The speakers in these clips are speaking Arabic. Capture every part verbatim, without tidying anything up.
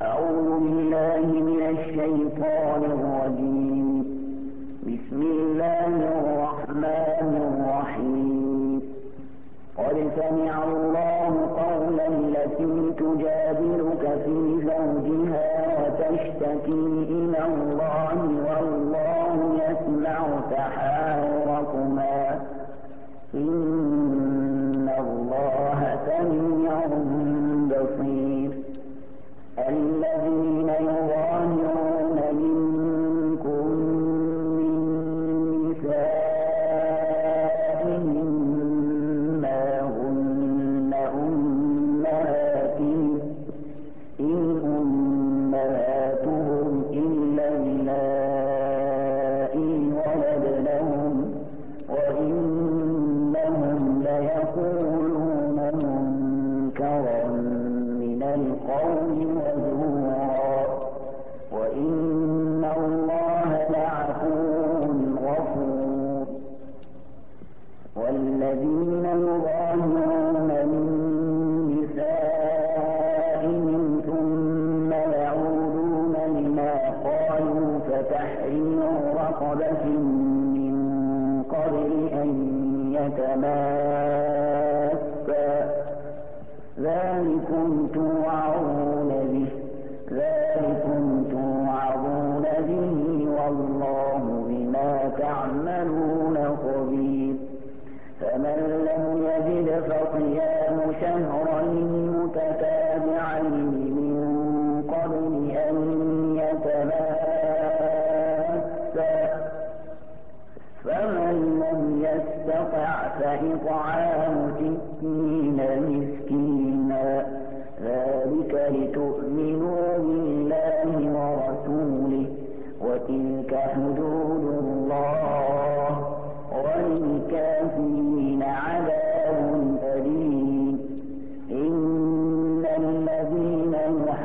أعوذ بالله من الشيطان الرجيم. بسم الله الرحمن الرحيم. قد سمع الله قول التي تجادلك في زوجها وتشتكي إلى الله والله يسمع تحاوركما إن الله سميع بصير. الذين يظاهرون منكم من نسائهم ما هن أمهاتهم إن أمهاتهم إلا اللائي ولدنهم وإنهم ليقولون منكرا من القول وزورا وإن الله لعفو غفور. والذين يظاهرون من نسائهم ثم يعودون لما قالوا فتحرير رقبة من قبل أن يتماسا ذلكم توعظون به ذلكم توعظون به والله بما تعملون خبير. فمن لم يجد فصيام شهرين متتابعين من قبل أن يتماسا فمن لم يستطع فإطعام ستين مسكينا ذلك لتؤمنوا بالله ورسوله وتلك حدود الله وللكافرين عذاب أليم. إن الذين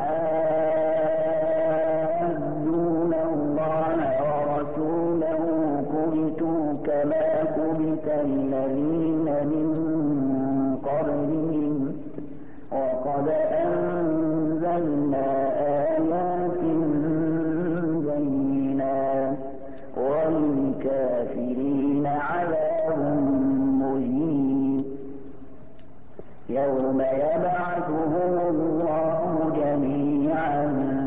يحادون الله ورسوله كبتوا كما كبت الذين من قبلهم وقد أنزلنا آيات بينات وللكافرين عذاب مهين. يوم يبعثهم الله جميعا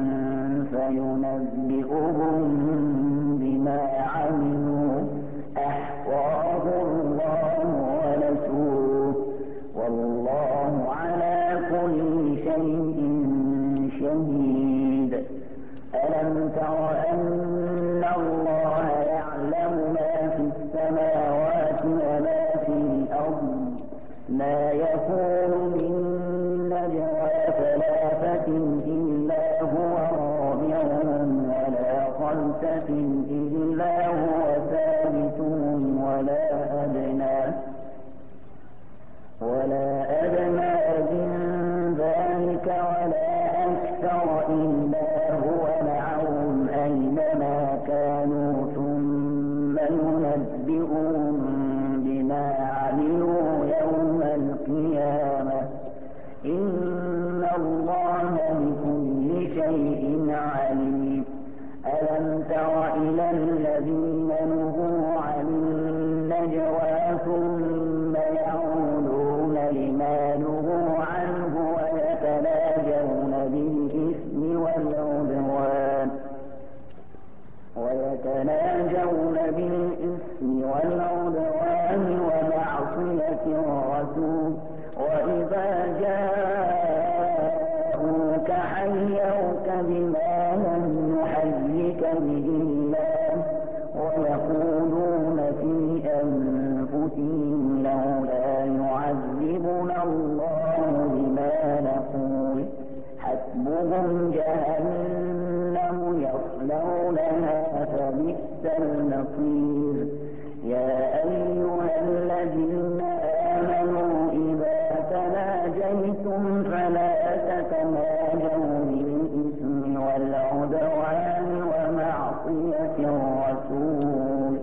فينبئهم بما عملوا أحصاه الله ونسوه والله على كل شيء شهيد. ألم تر أن الله يعلم ما في السماوات وما في الأرض ما يكون من نجوى ثلاثة إلا هو رابعهم ولا خمسة إلا هو ثالثهم ولا أدنى ولا أدنى من ذلك ولا أكثر إلا هو معهم أينما كانوا ثم ينبئهم بما عملوا يوم القيامة إن الله بكل شيء عليم. ألم تر إلى الذين نهوا عن النجوى ثم يعودون لما نهوا عنه ويتناجون بالإثم والعدوان ويتناجون بالإثم والعدوان ومعصية الرسول وإذا جاءوك حيوك بما لم يحيك به الله ويقولون في أنفسهم لولا يعذبنا الله بما نقول حسبهم جهنم يصلونها فبئس المصير. يا أيها الذين آمنوا إذا تناجيتم فلا تتناجوا بالإثم والعدوان ومعصية الرسول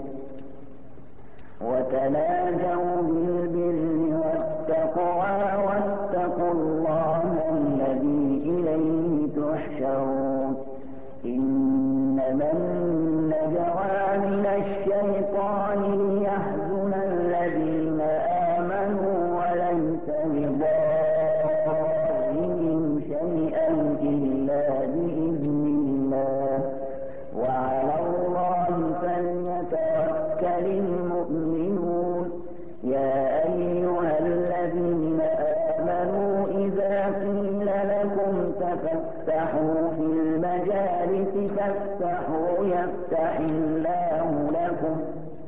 وتناجوا بالبر والتقوى واتقوا الله الذي إليه تحشرون. فافسحوا في المجالس فافسحوا يفسح الله لكم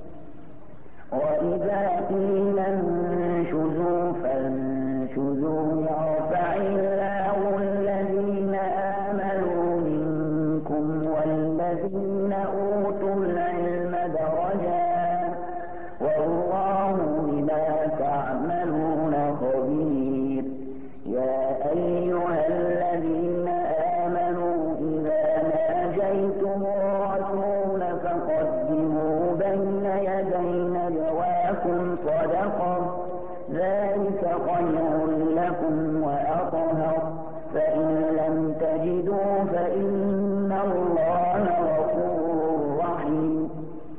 وإذا قيل انشزوا فانشزوا يرفع الله الذين آمنوا منكم والذين أوتوا العلم درجات والله بما تعملون خبير. يا أيها الذين آمنوا إذا ناجيتم الرسول فقدموا بين يدي نجواكم صدقة ذلك خير لكم وأطهر فإن لم تجدوا فإن الله غفور رحيم.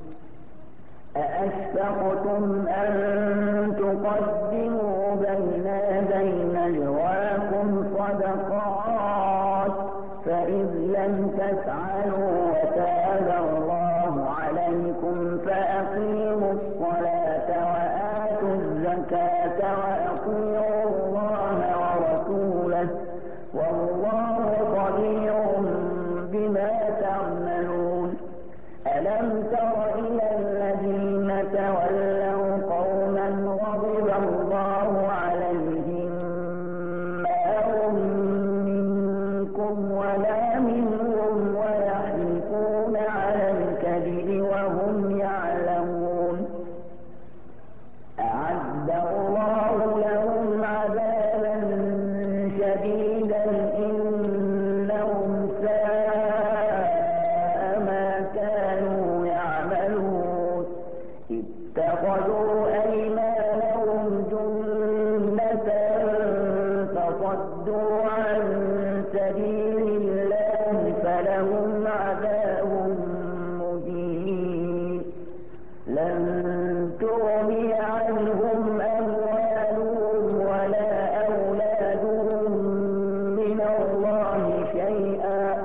أأشفقتم أن تقدموا بين يدي نجواكم صدقات فإذ لم تفعلوا وتاب الله عليكم فأقيموا الصلاة وآتوا الزكاة وأطيعوا الله ورسوله والله خبير بما تعملون. ألم تر إلى الذين تولوا قوما غضب الله عليهم ما هم منكم ولا منهم ويحلفون على الكذب وهم يعلمون أعد الله لهم عذابا شديدا إنهم ساء ما كانوا يعملون اتخذوا أيمانهم جنة فصدوا عن سبيل الله فلهم عذاب مهين. لن تغني عنهم أموالهم ولا أولادهم من الله شيئا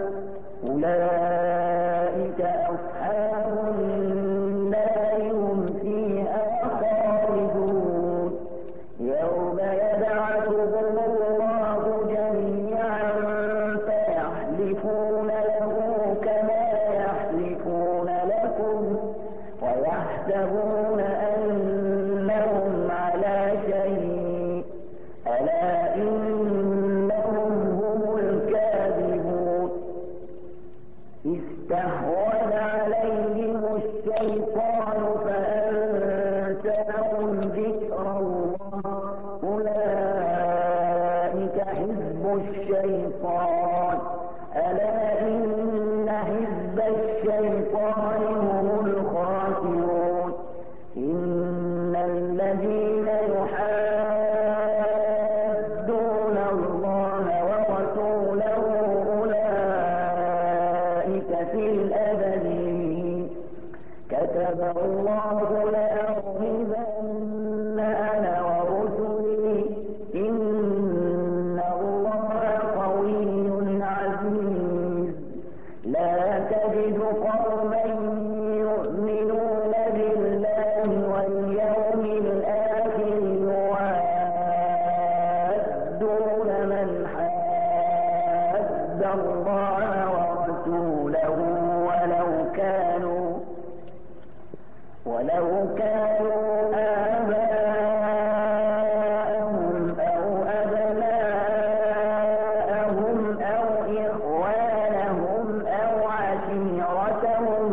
أولئك أصحاب النار هم فيها خالدون. يوم يبعثهم الله جميعا فيحلفون له كما يحلفون لكم ويحسبون أنهم على شيء ألا إنهم هم الكاذبون. استحوذ عليهم الشيطان فأنساهم ذكر الله أولئك حزب الشيطان ألا إن حزب الشيطان هم الخاسرون. إن الذين يحادون الله ورسوله أولئك في الأذلين. كتب الله لأغلبن أنا ورسلي إن الله قوي عزيز. لا تجد قوما يؤمنون بالله واليوم الآخر يوادون من حاد الله ورسوله ولو كانوا ولو كانوا آباءهم أو أبناءهم أو إخوانهم أو عشيرتهم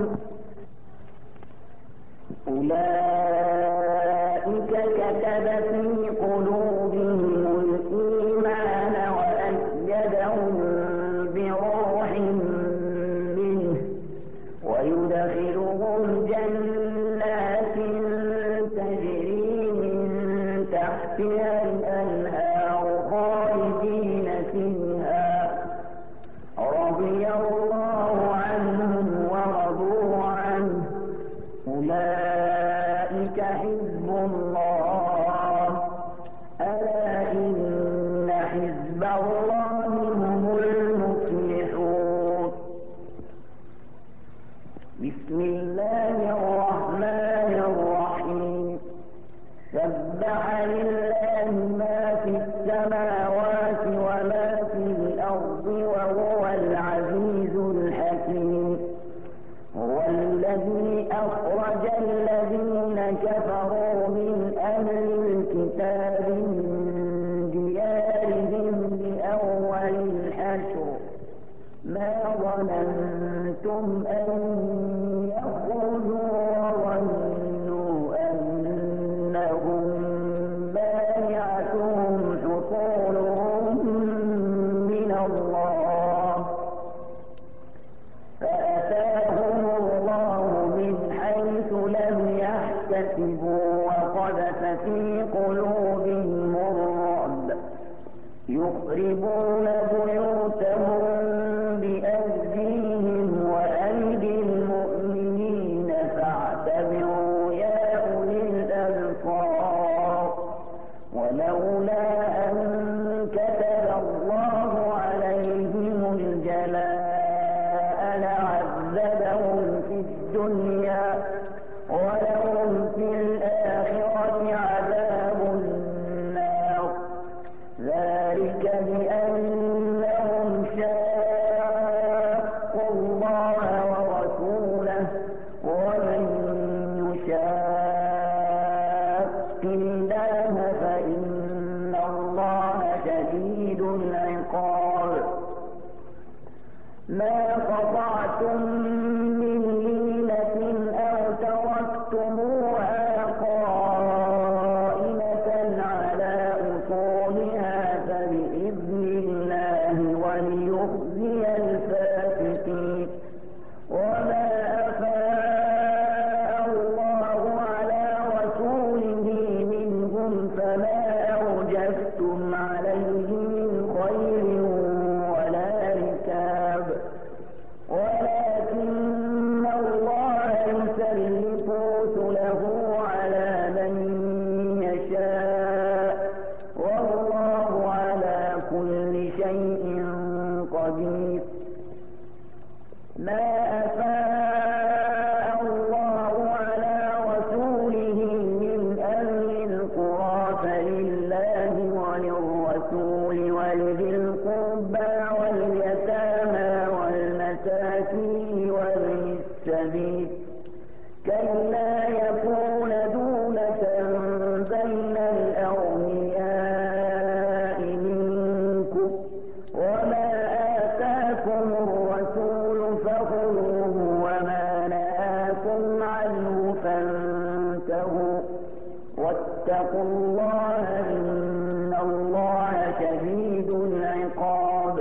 أولئك كتب في قلوبهم الإيمان وأيدهم بروح منه ويدخلهم جنات تجري من تحتها الأنهار خالدين فيها رضي الله عنهم ورضوا عنه أولئك حزب الله ألا إن حزب الله هم المفلحون. بسم الله الرحمن الرحيم. سبح لله ما في السماوات وما في الأرض ما ظننتم أن يخرجوا وظنوا أنهم مانعتهم حصولهم من الله فأتاهم الله من حيث لم يحتسبوا وقذف في قلوبهم الرعب يخربون بيوتهم بأيديهم وأيدي المؤمنين فاعتبروا يا أولي الأبصار ولولا أن كتب الله عليهم الجلاء لعذبهم في الدنيا ولهم في الآخرة عذاب النار ذلك بأنهم شاقوا الله ورسوله ومن يشاق الله فإن الله شديد العقاب ما قطعتم من لينة أو تركتموها قائمة على أصولها فبإذن الله وليخزي الفاسقين وما أفاء الله على رسوله منهم فما أوجفتم عليه من خير ولا ركاب ولكن الله يسلط رسله على من يشاء والله على كل شيء قدير ما أفاء الله على رسوله من أهل القرى فلله وللرسول ولذي القربى واليتامى والمساكين وابن السبيل كي لا يكون دولة بين الأغنياء منكم وما آتاكم الرسول فخذوه وما نهاكم عنه فانتهوا واتقوا الله إن الله شديد العقاب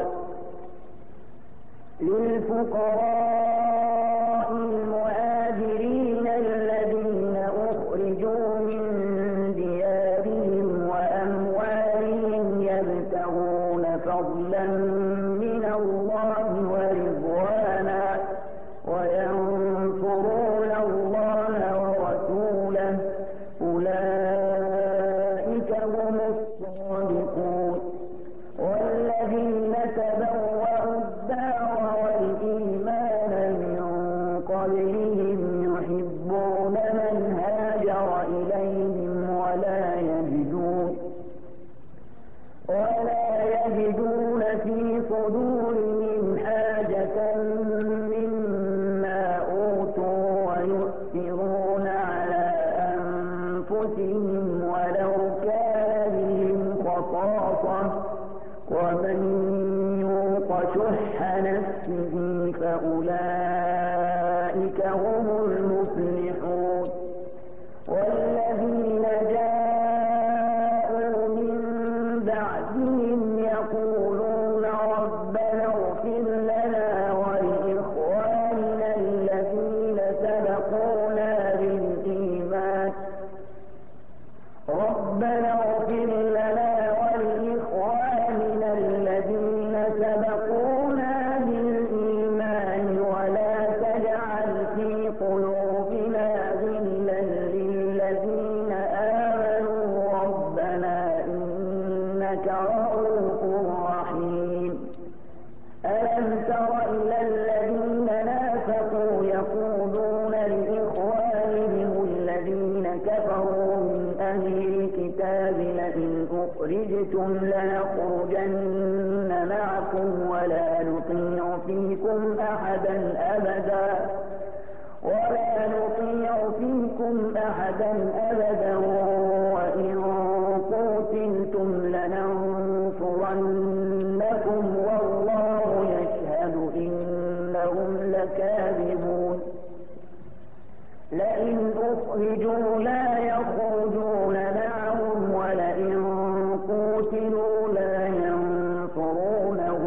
للفقراء المهاجرين الذين أخرجوا من ديارهم وأموالهم يبتغون فضلا من الله ورضوانا وينصرون الله ورسوله أولئك هم الصادقون والذين تبوأوا الدار والإيمان من قبلهم يحبون من هاجر إليهم ولا يجدون ولا يجدون في صدورهم حاجة مما أوتوا ويؤثرون على أنفسهم ولو كان بهم خصاصة ومن يوق شح نفسه فأولئك هم المفلحون والذين جاءوا من بعدهم يقولون ربنا اغفر لنا ولإخواننا الذين سبقونا بالإيمان ربنا اغفر لنا ولإخواننا الذين سبقونا بالإيمان ولا تجعل في قلوبنا غلا للذين آمنوا ربنا إنك رؤوف رحيم ألم تر إلى الذين نافقوا يقولون لإخوانهم الذين كفروا من أهل الكتاب لئن أخرجتم لنخرجن معكم ولا نطيع فيكم أحدا أبدا ولا نطيع فيكم أحدا أبدا وإن قتلتم لننصرنكم والله يشهد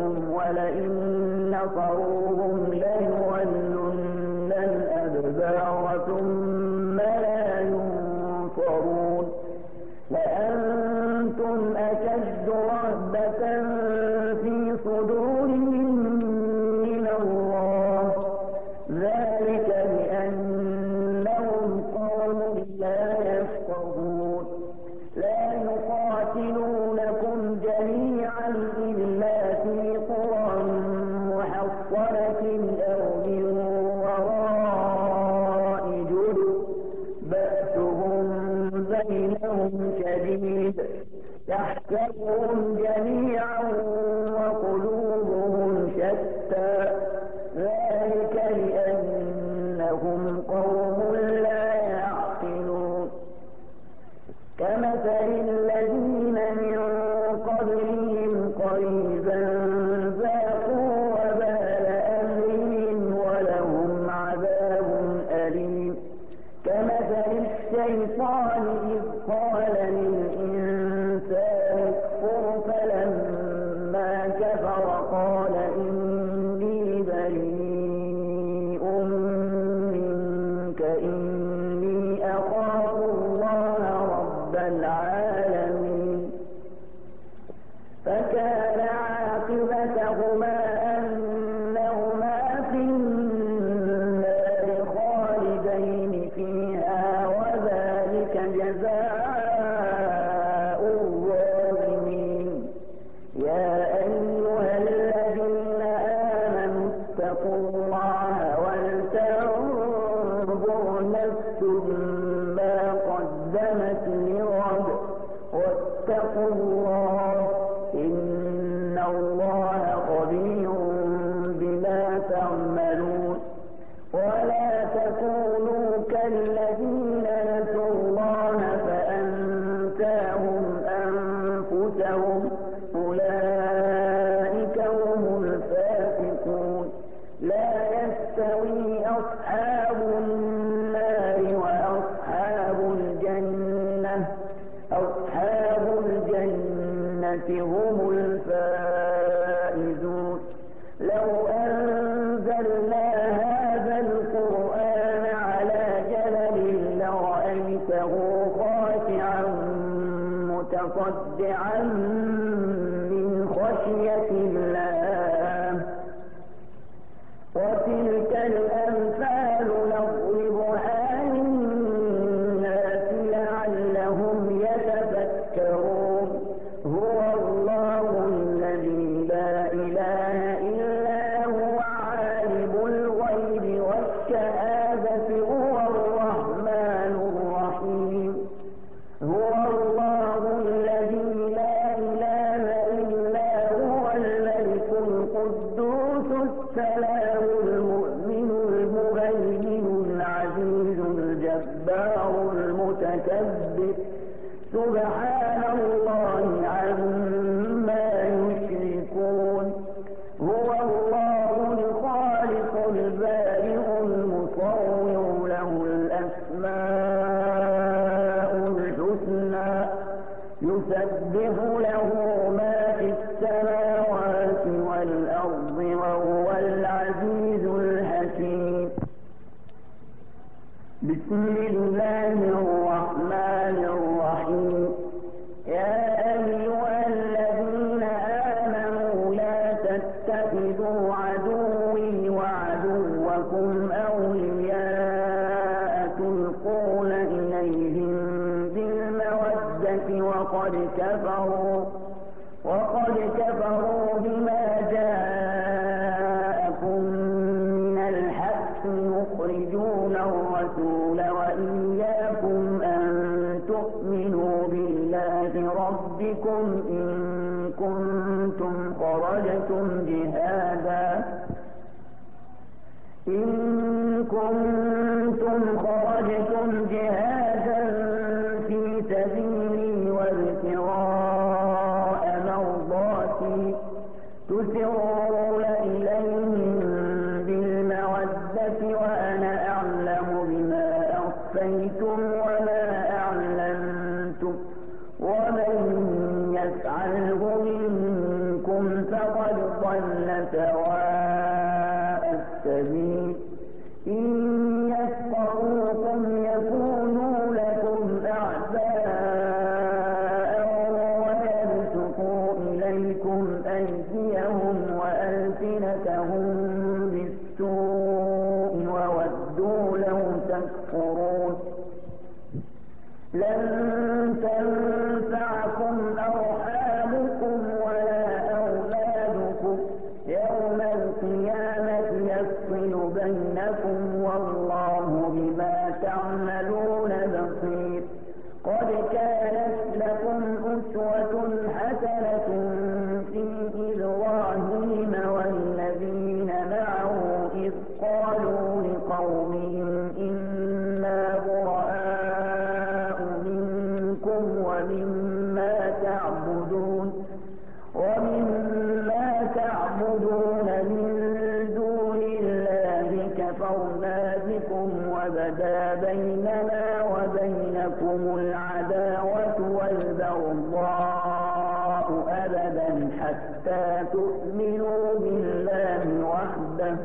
لهم ولئن نصروهم ليولن الأدبار ثم لا ينصرون لأنتم أشد رهبة في صدورهم من الله ذلك بأنهم قوم لا يفقهون لا يقاتلونكم جميعا إلا في قرى محصنة أو من وراء جدر بأسهم بينهم شديد تحسبهم جميعا وقلوبهم شتى ذلك لأنهم قوم لا يعقلون كمثل الذين من قبلهم قريبا ذاقوا وبال أمرهم ولهم عذاب أليم كمثل الشيطان إذ قال للإنسان اكفر فلما كفر قال إني بريء منك إني أخاف الله رب العالمين فكان عاقبتهما أنهما في النار خالدين فيها وذلك جزاء الظالمين يا أيها الذين آمنوا اتقوا الله ولتنظر نفس ما قدمت لغد واتقوا الله إن الله خبير بما تعملون ولا تكونوا كالذين نسوا الله فأنساهم أنفسهم أولئك هم الفاسقون لا يستوي أصحاب النار وأصحاب الجنة أصحاب الجنة هم الفائزون لو أنزلنا هذا القرآن على جبل لرأيته خاشعا متصدعا من خشية الله وتلك الأمثال نضربها للناس لعلهم يتفكرون هو الله الذي لا إله إلا هو عالم الغيب والشهادة هو الرحمن الرحيم هو الله الذي لا إله إلا هو الملك القدوس السلام المؤمن المهيمن العزيز الجبار المتكبر سبحان الله عما يشركون هو الله الخالق البارئ المصور له الأسماء الحسنى يسبح له ما في السماوات والأرض وهو العزيز الحكيم بسم الله الرحمن الرحيم يا أيها الذين آمنوا لا تتخذوا عدوي وعدوكم أولياء تلقون إليهم بالمودة وقد كفروا وقد كفروا بما جاءكم من الحق يخرجون الرسول وإياكم أن تؤمنوا بالله ربكم إن كنتم خرجتم جهادا إن كنتم خرجتم جهادا في سبيلي وابتغاء مرضاتي تسرون إليهم بالمودة وأنا أعلم بما أخفيتم وما أعلنتم ومن يفعله منكم فقد ضل ضل سواء السبيل. إن يفقهوكم يكونوا لكم أعداء ويبسطوا إليكم أيديهم وألسنتهم بالسوء وودوا لو تكفرون. لن تنفعكم أرحامكم ولا أولادكم يوم القيامة يفصل بينكم والله بما تعملون بصير. قد كانت لكم أسوة حسنة في إبراهيم والذين معه إذ قالوا لقومهم إنا براء منكم ومما تعبدون ومما تعبدون من دون الله كفرنا بكم وبدا بيننا وبينكم العداوة والبغضاء أبدا حتى تؤمنوا بالله وحده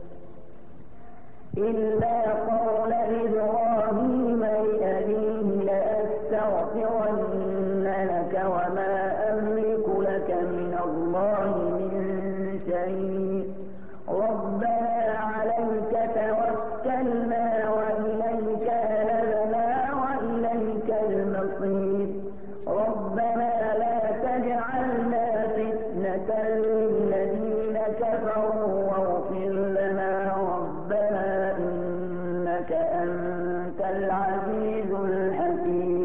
إلا قول إبراهيم لأبيه لأستغفرن لك وما أملك لك من الله من شيء ربنا عليك توكلنا وإليك أنبنا وإليك المصير. ربنا لا تجعلنا فتنة للذين كفروا واغفر لنا ربنا إنك أنت العزيز الحكيم.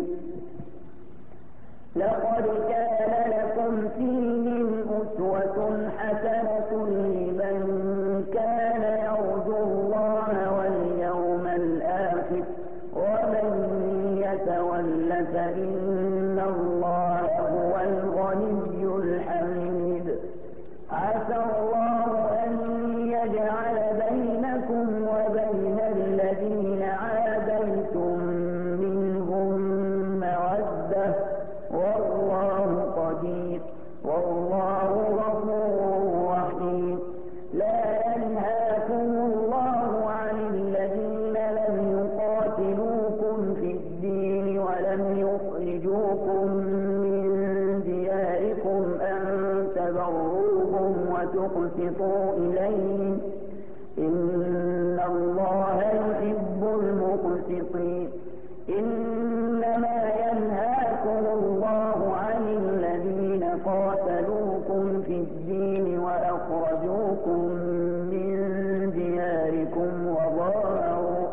لقد كان لكم فيهم أسوة حسنة لمن كان يرجو الله واليوم الآخر ومن يتول فإن الله هو الغني الحميد. عسى الله أن يجعل بينكم وبين الذين عاديتم منهم مودة والله قدير والله غفور رحيم. لا ينهاكم الله عن الذين لم يقاتلوكم في الدين ولم يخرجوكم من دياركم أن تبروهم وتقسطوا إليهم إن الله يحب المقسطين. إنما ينهاكم الله عن الذين قاتلوكم في الدين وأخرجوكم من دياركم وظاهروا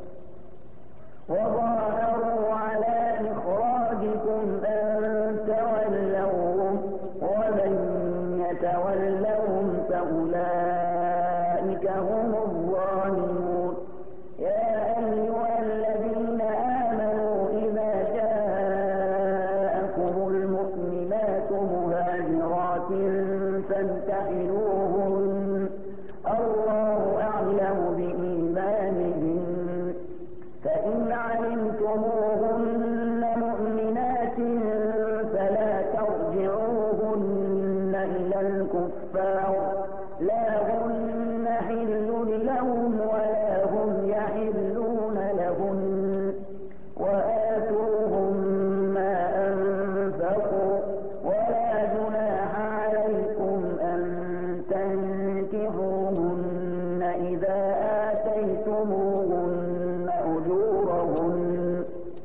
وظاهروا على إخراجكم أن تولوهم ومن يتولهم فأولئك هم الظالمون. يا أيها الذين آمنوا إذا جاءكم المؤمنات مهاجرات فامتحنوهن الله أعلم بإيمانهن فإن علمتموهن مؤمنات فلا ترجعوهن إلى الكفار لا هن حل لهم ولا هم يحلون لهن وآتوهم ما أنفقوا ولا جناح عليكم أن تنكحوهن إذا آتيتموهن أجورهن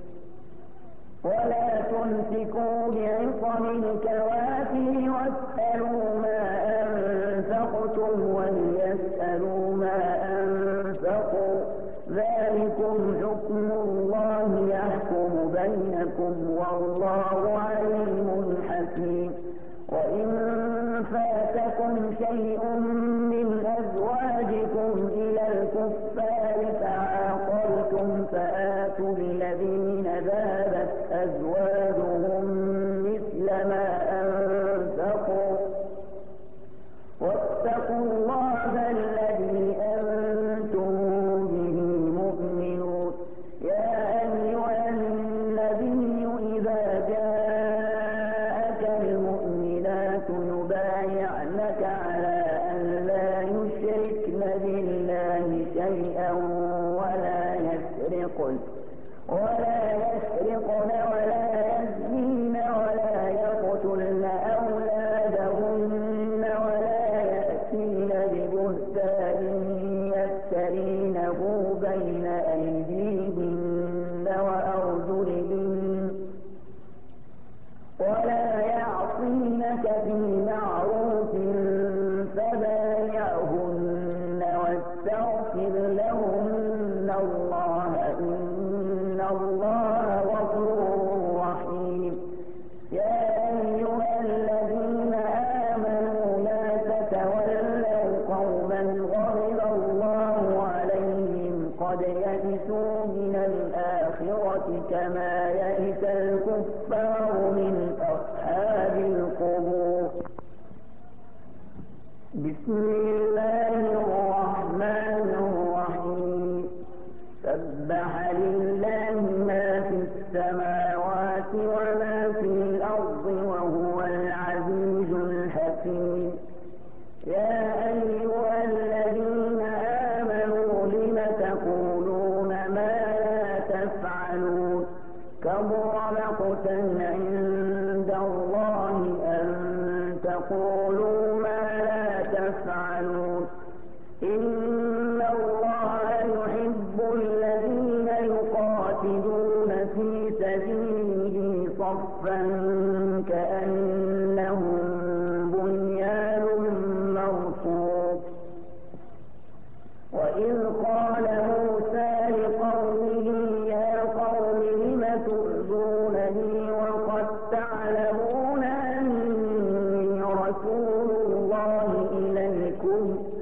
ولا تمسكوا بعصم الكوافر واسألوا ما أنفقتم وليسألوا ما أنفقوا ذلكم حكم الله يحكم بينكم والله عليم حكيم. وإن فاتكم شيء من أزواجكم إلى الكفار فعاقلتم فآتوا الذين ذهبت أزواجهم مثل ما أنفقوا واتقوا الله الذي أنتم به مؤمنون. يا أيها النبي إذا جاءك المؤمنات يبايعنك على يسرقن ولا يسرقن ولا يزنين ولا يقتلن أولادهن ولا يأتين ببهتان يفترينه بين أيديهن وأرجلهن ولا يعصينك في معروف فبايعهن واستغفر لهن الله إن الله غفور رحيم. يا أيها الذين آمنوا لا تتولوا قوما غضب الله عليهم قد يئسوا من الآخرة كما يئس الكفار من أصحاب القبور. بسم الله الرحمن الرحيم. سبح لله ما في السماوات وما في الأرض وهو العزيز الحكيم. يا أيها الذين آمنوا لم تقولون ما لا تفعلون كبر مقتا عند الله أن تقولوا ما لا تفعلون. إن الله يحب الذين يقاتلون في سبيله صفا كأنهم بنيان مرصوص. وإذ قال موسى لقومه يا قوم لم تؤذونني وقد تعلمون أني رسول الله إليكم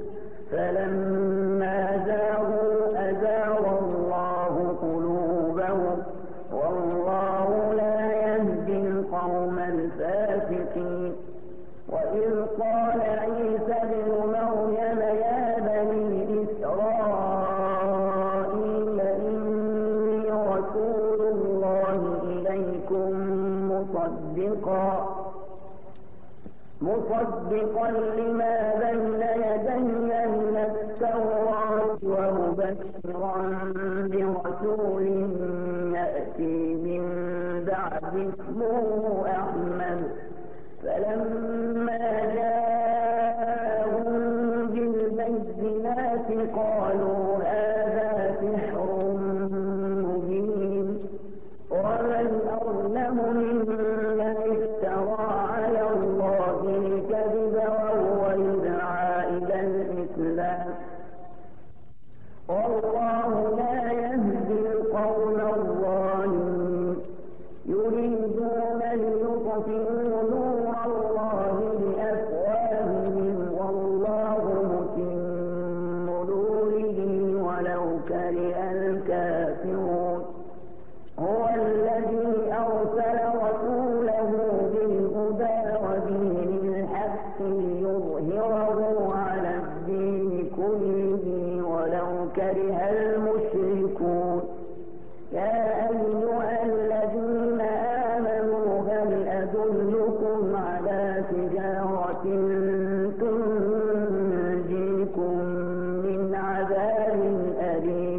فلما زاغوا أزاغ الله قلوبهم والله لا يهدي القوم الفاسقين. وإذ قال عيسى ابن مريم يا بني إسرائيل إني رسول الله إليكم مصدقا مصدقا لما بين يدي من التوراة ومبشرا برسول يأتي من بعد اسمه أحمد. فلما جاءهم بالبينات قالوا هذا سحر مبين ومن أظلم ممن افترى على الله الكذب وهو يدعى إلى الإسلام والله لا يهدي القوم الظالمين. يريدون ليطفئوا نور الله بأفواههم والله متم نوره ولو كره الكافرون. هو الذي أرسل رسوله بالهدى ودين الحق ليظهره على الدين كله ولو كره المشركون. يا أيها الذين آمنوا هل أدلكم على تجارة تنجيكم من عذاب أليم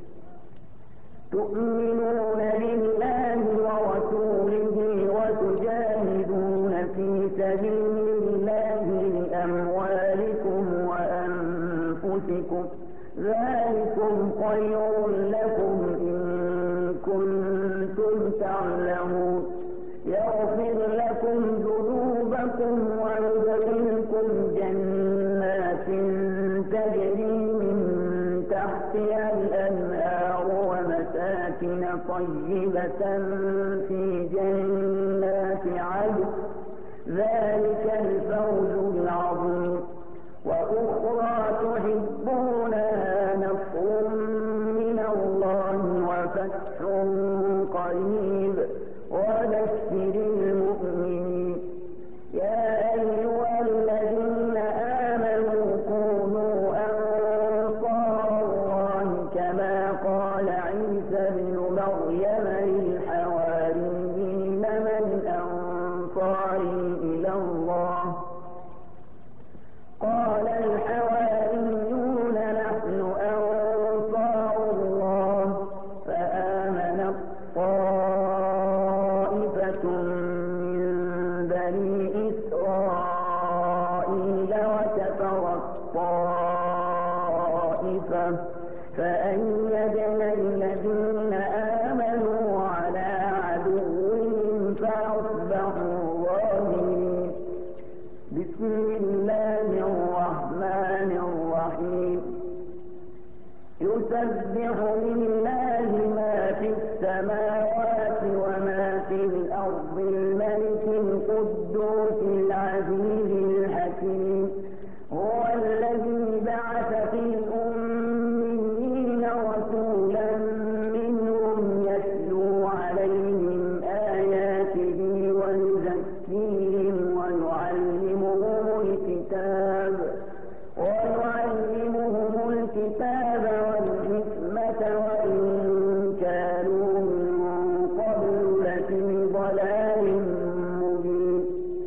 تؤمنون بالله ورسوله وتجاهدون في سبيل الله بأموالكم وأنفسكم ذلكم خير لكم إن كنتم تعلمون. يغفر لكم ذنوبكم ويدخلكم جنات تجري من تحتها الأنهار ومساكن طيبة في جنات عدن ذلك الفوز العظيم. وأخرى تحبونها نصر من الله وفتح قريب وبشر المؤمنين. يا أيها الذين آمنوا كونوا أنصار الله كما قال عيسى ابن مريم للحواريين من أنصاري إلى الله ضعيفة فأيدنا الذين آمنوا على عدوهم فأصبحوا ظاهرين. بسم الله الرحمن الرحيم. يسبح لله ما في السماوات وما في الأرض الملك القدوس العزيز الحكيم. هو الذي بعث في الأميين رسولا منهم يتلو عليهم آياته ويزكيهم ويعلمهم الكتاب ويعلمهم الكتاب والحكمة وإن كانوا من قبل لفي ضلال مبين.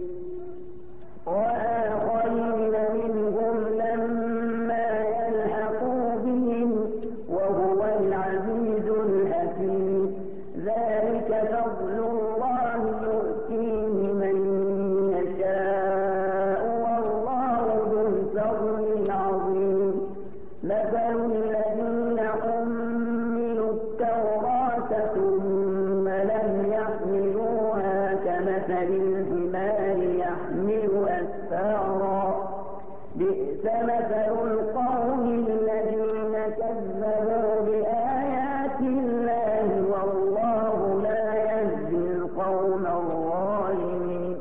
وآخرين منهم لما يلحقوا بهم وهو العزيز الحكيم. ذلك فضل الله يؤتيه من يشاء والله ذو الفضل العظيم. مثل الذين حملوا التوراة ثم لم يحملوها كمثل الحمار يحمل أسفارا. بئس مثل القوم الذين كذبوا بآيات الله والله لا يهدي القوم الظالمين.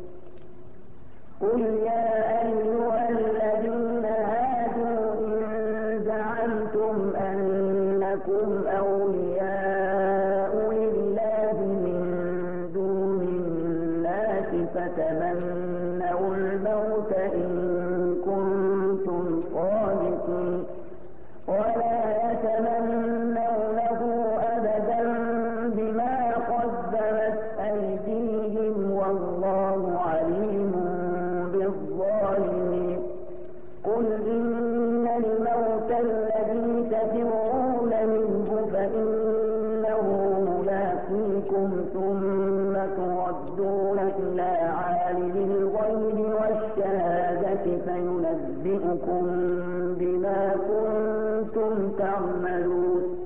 قل يا أيها الذين هادوا إن زعمتم أنكم أولياء لله من دون الناس فتمنوا الموت إن كنتم صادقين ولا يتمنونه أبدا بما قدمت أيديهم والله عليم بالظالمين. قل إن الموت الذي تفرون منه فإنه ملاقيكم ثم تردون إلى عالم الغيب والشهادة فينبئكم بما كنتم تعملون.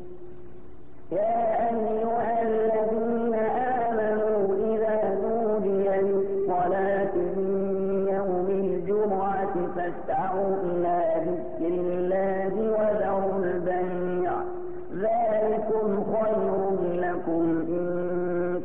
يا أيها الذين آمنوا إذا نودي للصلاة من يوم الجمعة فاسعوا إلى ذكر الله وذروا البيع ذلكم خير لكم إن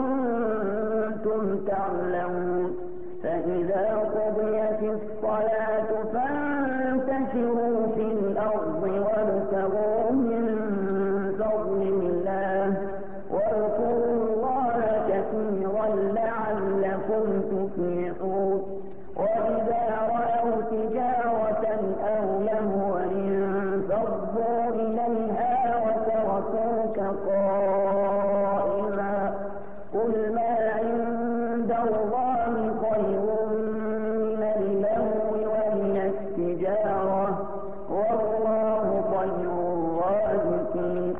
كنتم تعلمون. فإذا قضيت الصلاة فانتشروا في الأرض وابتغوا من فضل الله واذكروا الله كثيرا لعلكم تفلحون. وإذا رأوا تجارة أو لهوا انفضوا إليها وتركوك قائما. قل ما عند الله خير من اللهو ومن التجارة والله خير الرازقين.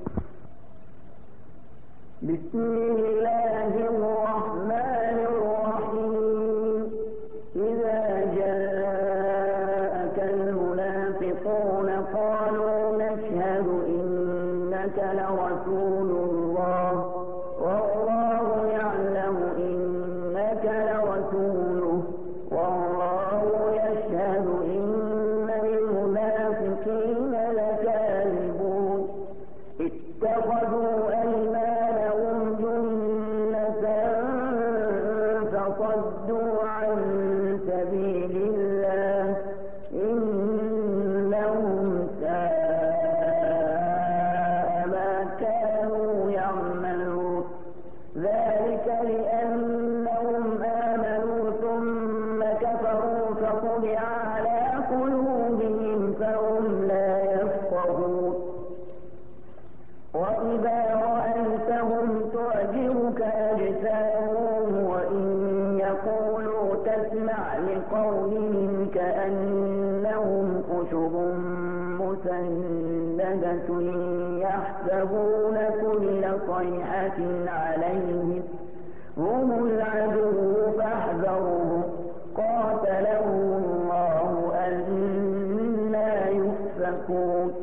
بسم الله الرحمن الرحيم. إذا جاءك المنافقون قالوا نشهد إنك لرسول الله والله يعلم إنك لرسوله والله يشهد إن المنافقين لكاذبون. اتخذوا أيمانهم جنة فصدوا عن سبيل الله إنهم ساء ما كانوا يعملون. ذلك لأنهم آمنوا ثم كفروا فطبع على قلوبهم فهم لا يفقهون. وإذا رأيتهم تعجبك أجسامهم وإن يقولوا تسمع لقولهم كأنهم خشب مسندة يحسبون كل صيحة عليهم هم العدو فاحذرهم قاتلهم الله أنى يؤفكون.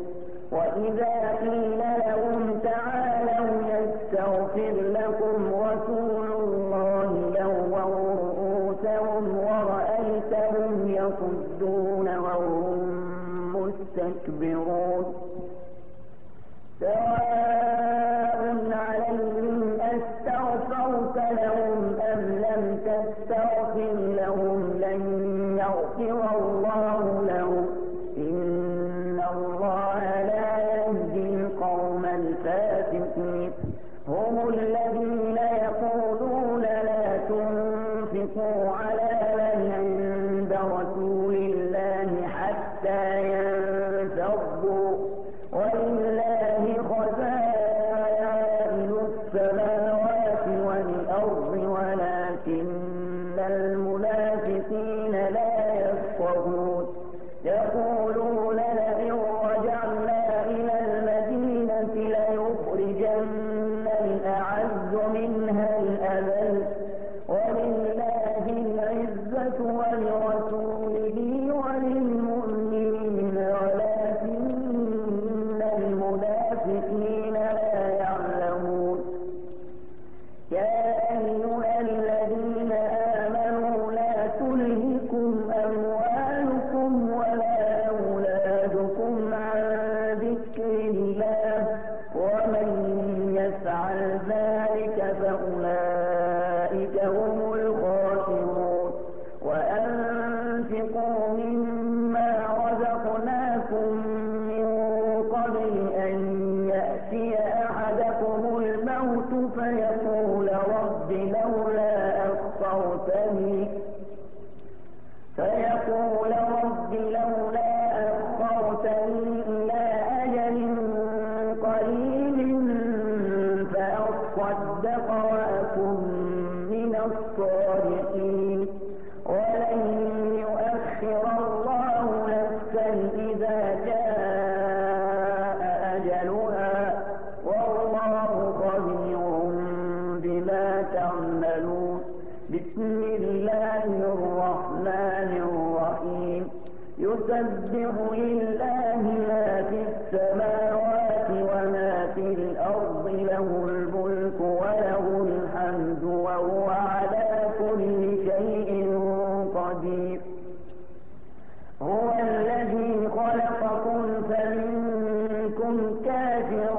وإذا قيل لهم تعالوا يستغفر لكم رسول الله لووا رؤوسهم ورأيتهم يصدون وهم مستكبرون سواء عليهم أستغفرت لهم أم لم تستغفر لهم لن يغفر الله لهم إن الله لا يهدي القوم الفاسقين هم الذين يقولون لا تنفقوا على من عند رسول الله حتى ينفضوا ولله خزائن السماوات والأرض ولكن المنافقين لا يفقهون يقولون لئن رجعنا إلى المدينة ليخرجن الأعز منها الأذل ولله العزة ولرسوله وللمؤمنين ولكن المنافقين لا يعلمون يا أيها الذين آمنوا لا تلهكم أموالكم ولا أولادكم عن ذكر الله ومن يفعل ذلك فأولئك هم الخاسرون وأنفقوا مما رزقناكم قبل أن يأتي أحدكم الموت فيقول رب لولا أخرتني فيقول رب لولا أخرتني إلى أجل قليل فأصدق وأكن من الصالحين ولن يؤخر الله نفسا إذا جاء أجلها والله خبير بما تعملون بسم الله الرحمن الرحيم يسبح لله ما في السماوات وما في الأرض له الملك وله الحمد وهو على كل شيء قدير هو الذي خلقكم فمنكم كافر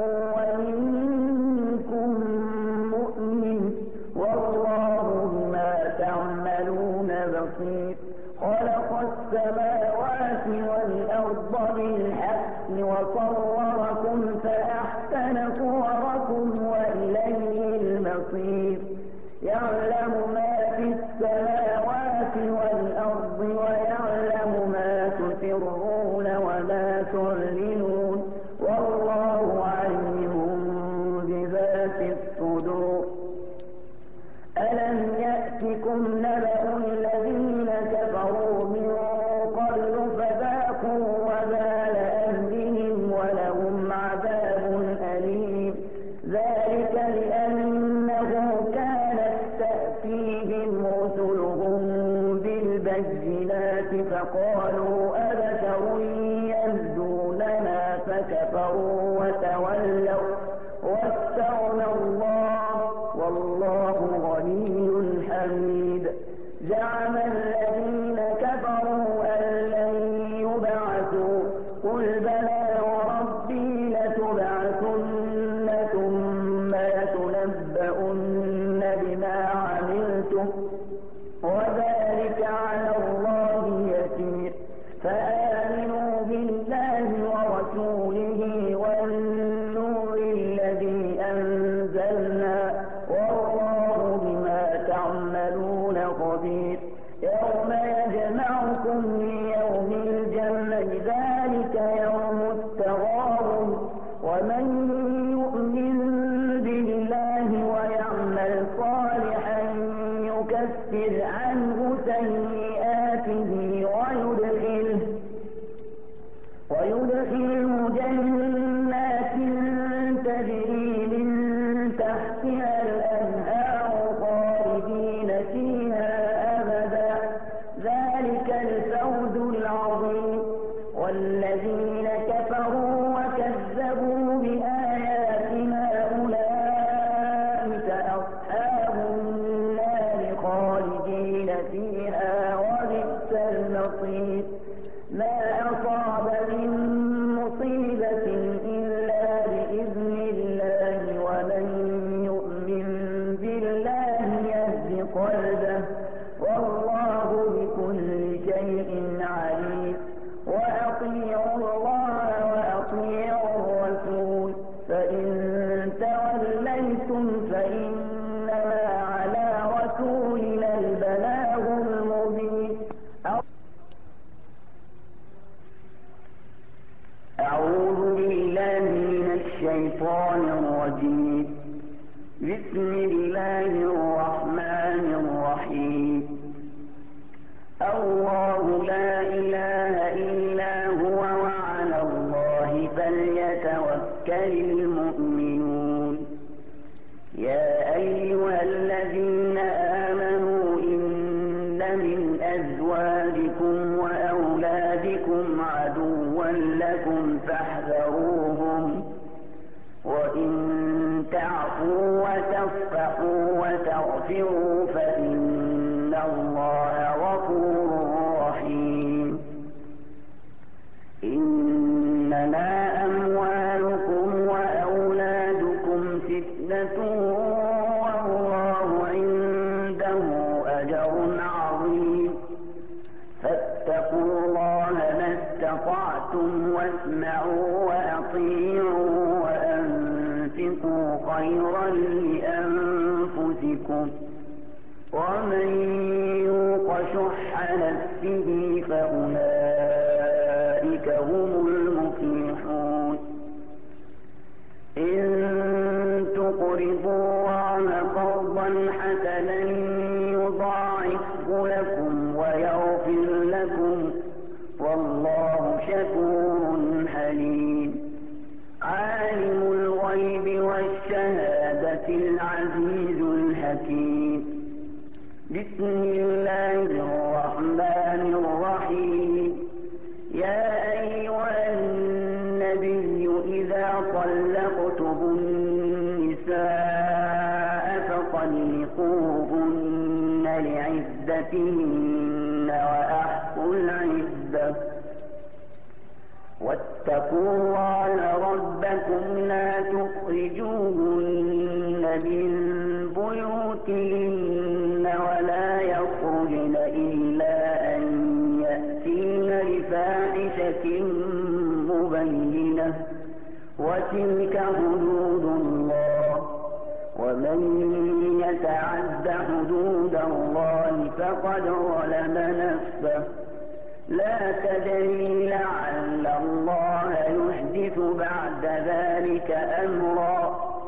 ومنكم مؤمن والله بما تعملون بصير خلق السماوات والأرض بالحق وصوركم فأحسن صوركم وإليه المصير يعلم ما في السماوات والأرض ويعلم ما تسرون وما تعلنون والله عليم بذات الصدور ألم يأتكم نبأ الذين كفروا من قبل فذاقوا وبال أمرهم ولهم عذاب أليم ذلك لأنه كانت تأتيهم رسلهم بالبينات فقالوا أبشر يهدوننا فكفروا وتولوا واستغنى الله والله غني حميد زعم الذين كفروا أن لن يبعثوا قل بلى وربي لتبعثن ثم لتنبؤن بما عملتم وذلك على الله يسير فآمنوا بالله ورسوله والنور الذي أنزلنا والله بما تعملون خبير يوم يجمعكم ليوم الجمع ذلك يوم التغابن ومن يؤمن بالله ويعمل صالحا يكفر عنه سيئاته ويدخله ما أصاب من مصيبة إلا بإذن الله ومن يؤمن بالله يهد قلبه والله بكل شيء عليم وأطيعوا الله وأطيعوا الرسول فإن توليتم فإنما على رسولنا البلاغ المبين. أعوذ بالله من الشيطان الرجيم. بسم الله الرحمن الرحيم. الله لا إله إلا هو وعلى الله فليتوكل المؤمنون. يا أيها الذين آمنوا إن من أزواجكم وأولادكم عدوا لكم فاحذروهم وإن تعفوا وتصفحوا وتغفروا فإن الله غفور رحيم. إنما أموالكم وأولادكم فتنة والله عنده أجر عظيم. فاتقوا الله ما استطعتم واسمعوا وأطيعوا وأنفقوا خيرا لأنفسكم ومن يوق شح نفسه فأولئك هم المفلحون. إن تقرضوا الله قرضا حسنا يضاعفه لكم ويغفر لكم والله شكور حليم. عالم الغيب والشهادة العزيز الحكيم. بسم الله الرحمن الرحيم. يا أيها النبي إذا طلقتم النساء فطلقوهن لعدتهن وأحصوا العدة واتقوا الله ربكم لا تخرجوهن من بيوتهن ولا يخرجن إلا أن يأتين بفاحشة مبينة وتلك حدود الله ومن يتعد حدود الله فقد ظلم نفسه. لا تدري لعل الله يحدث بعد ذلك أمرا.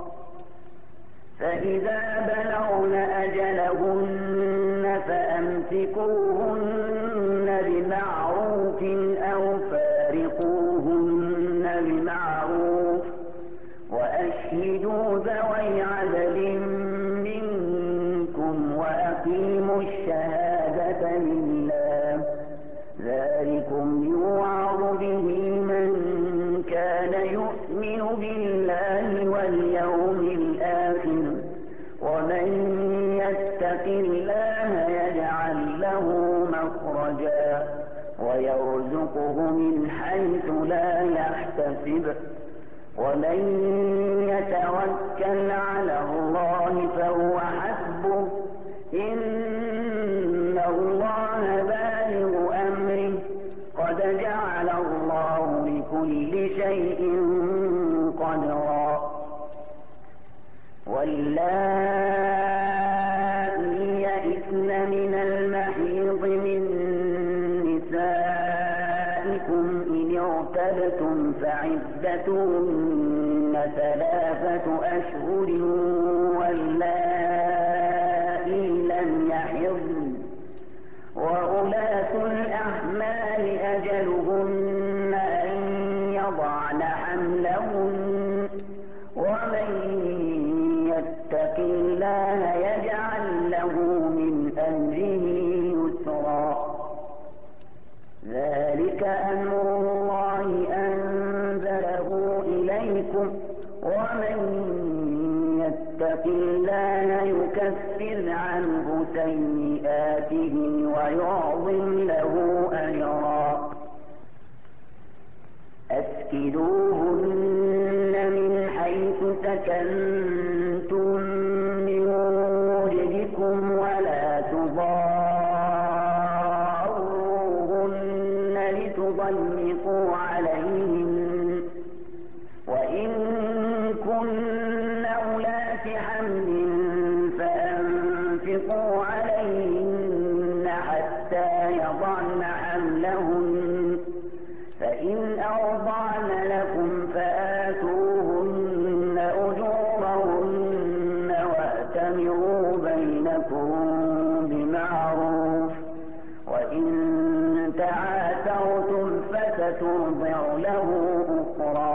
فإذا بلغن أجلهن فأمسكوهن بمعروف أو فارقوهن بمعروف وأشهدوا ذوي عدل منكم وأقيموا الشهادة لله ذلكم يوعظ به من كان يؤمن بالله واليوم الآخر ومن يتق الله يجعل له مخرجا ويرزقه من حيث لا يحتسب ومن يتوكل على الله فهو حسبه إن الله بالغ أمره قد جعل الله لكل شيء قدرا. واللائي يئسن من المحيض من نسائكم إن ارتبتم فعدتهن ثلاثة أشهر واللائي لم يحضن وأولاة الأحمال أجلهن أن يضعن حملهن ومن يتق الله يجعل له من أمره يسرا. ذلك أمر الله أنزله إليكم ومن يتق الله يكفر عنه سيئاته ويعظم له أجرا. أسكنوهن من حيث سكنتم من وجدكم ولا تضاروهن لتضيقوا عليهن وإن كن أولات حمل فأنفقوا عليهن حتى يضعن حملهن فإن أرضعن لكم فآتوهن أجورهن وأتمروا بينكم بمعروف وإن تعاثرتم فسترضع له أخرى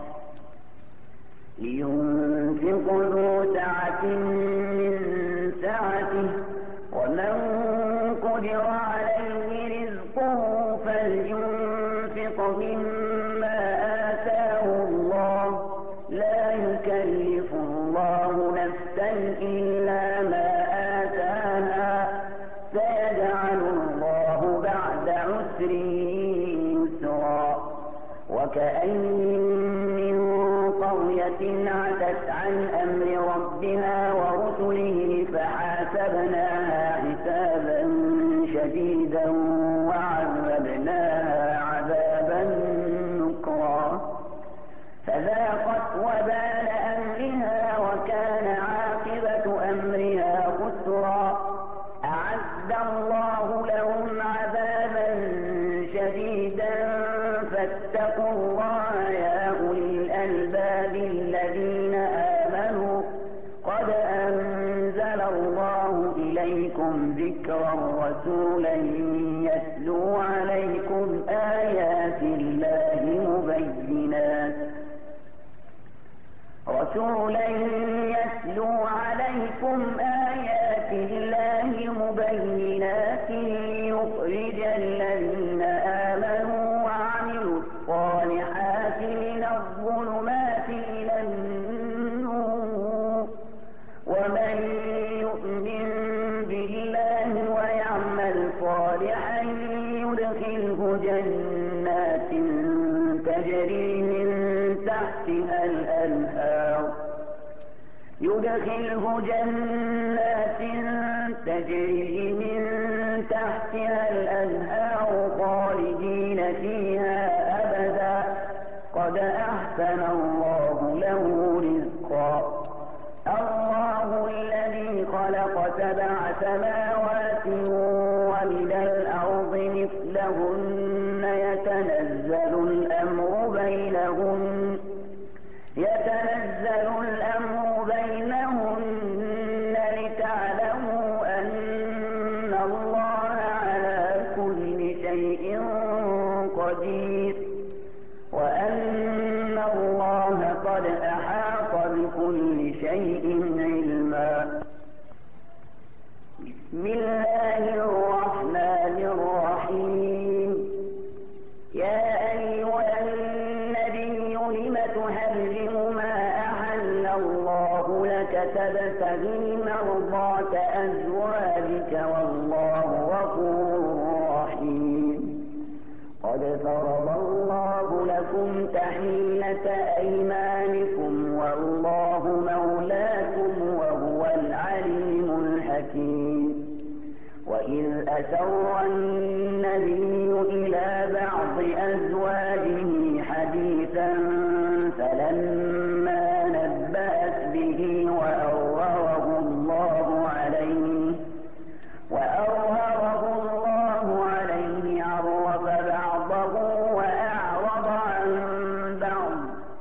لينفق ذو سعة من سعته ومن قدر عليه رزقه فلينفق مما آتاه الله لا يكلف الله نفسا إلا ما آتاها سيجعل الله بعد عسر يسرا وكأين من قرية عتت عن أمر ربها ورسله فحاسبناها حسابا شديدا وعذبناها عذابا نكرا فذاقت وبال أمرها وكان عاقبة أمرها خسرا أعد الله لهم عذابا شديدا فاتقوا الله يا أولي الألباب الذين آمنوا قد أنزل الله إليكم ذكرا رسولا يتلو عليكم آيات الله مبينات رسولا يتلو عليكم آيات الله مبينات ليخرج الذين آمنوا وعملوا الصالحات من الظلمات إلى النور ومن يؤمن بالله ويعمل صالحا يدخله جنات تجري من تحتها الأنهار يدخله جنات تجري من تحتها الأنهار خالدين فيها أبدا قد أحسن الله له رزقا الله الذي خلق سبع سماوات ومن الأرض مثلهن يتنزل الأمر بينهن يتنزل الأمر بينهن لتعلموا أن الله على كل شيء قدير وأن الله قد أحاط بكل شيء علما بسم الله الرحمن الرحيم يا أيها النبي لم تحرم ما أحل الله لك تبتغي مرضات أزواجك والله غفور رحيم قد فرض الله لكم تحلة أيمانكم والله مولاكم وهو العليم الحكيم وإذ أسر النبي إلى بعض أزواجه حديثا فلما نبأت به وأظهره الله عليه وأظهره الله عليه عرف بعضه وأعرض عن بعض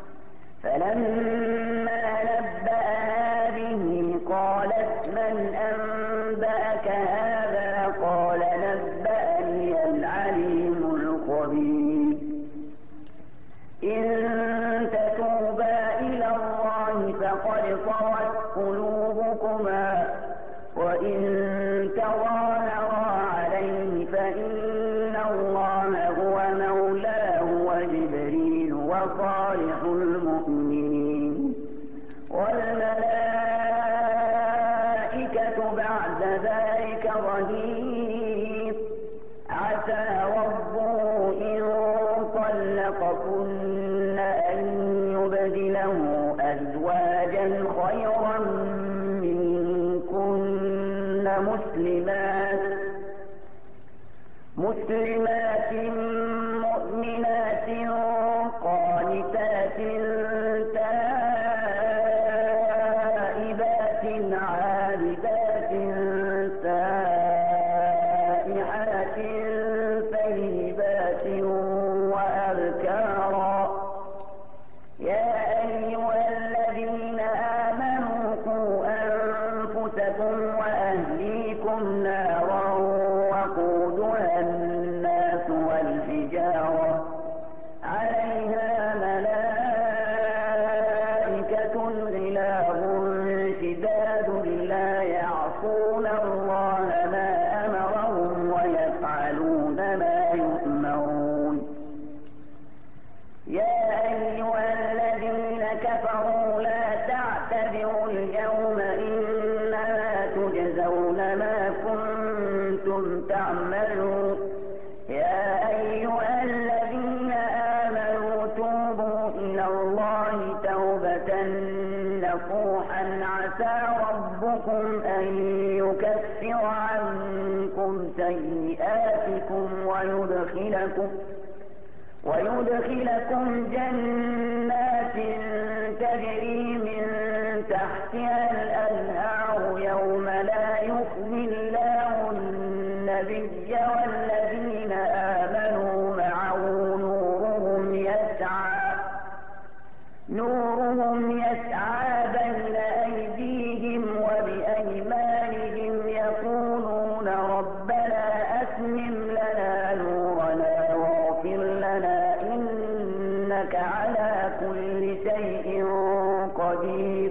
فلما نبأها به قالت من أنبأك هذا قال نبأني العليم الخبير إن تتوبا إلى الله فقد طوت قلوبكما وإن تظاهرا عليه فإن الله هو مولاه وجبريل وصالح المؤمنين والملائكة بعد ذلك ظهير عسى ربه إن طلقكن أزواجا خيرا منكن مسلمات مسلمات مؤمنات قانتات تائبات عابدات سائحات ثيبات وأبكارا. يا أيها الذين آمنوا قوا أنفسكم وأهليكم نارا وقودها الناس والحجارة عليها ملائكة غلاظ شداد لا يعصون الله ما أمرهم ويفعلون ما يؤمرون. يا أيها الذين كفروا لا تعتذروا اليوم إنما تجزون ما كنتم تعملون. يا أيها الذين آمنوا توبوا إلى الله توبة نصوحا عسى ربكم أن يكفر عنكم سيئاتكم ويدخلكم ويدخلكم جنات تجري من تحتها الأنهار يوم لا يخزي الله النبي والذين آمنوا معه نورهم يسعى نورهم يسعى بين أيديهم وبأيمانهم يقولون ربنا أتمم لنا نورنا واغفر لنا إنك على كل شيء قدير.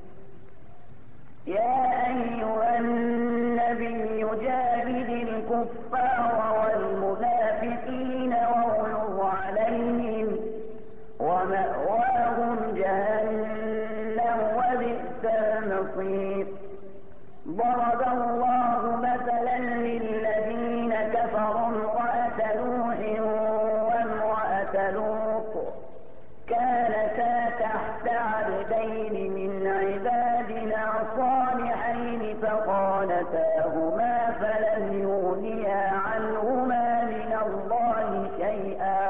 يا أيها النبي جاهد الكفار والمنافقين واغلظ عليهم ومأواهم جهنم وبئس المصير. ضرب الله مثلا للذين كفروا امرأة نوح وامرأة لوط كانتا تحت عبدين من عبادنا صالحين فخانتاهما فلم يغنيا عنهما من الله شيئا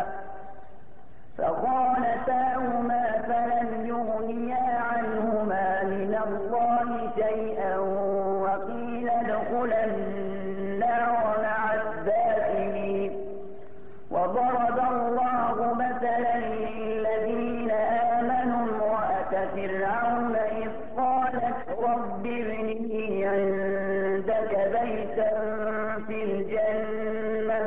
فخانتاهما فلم يغنيا عنهما من الله شيئا وقيل ادخلا النار مع الداخلين. وضرب الله مثلا للذين آمنوا امرأة فرعون إذ قالت رب ابن لي عندك بيتا في الجنة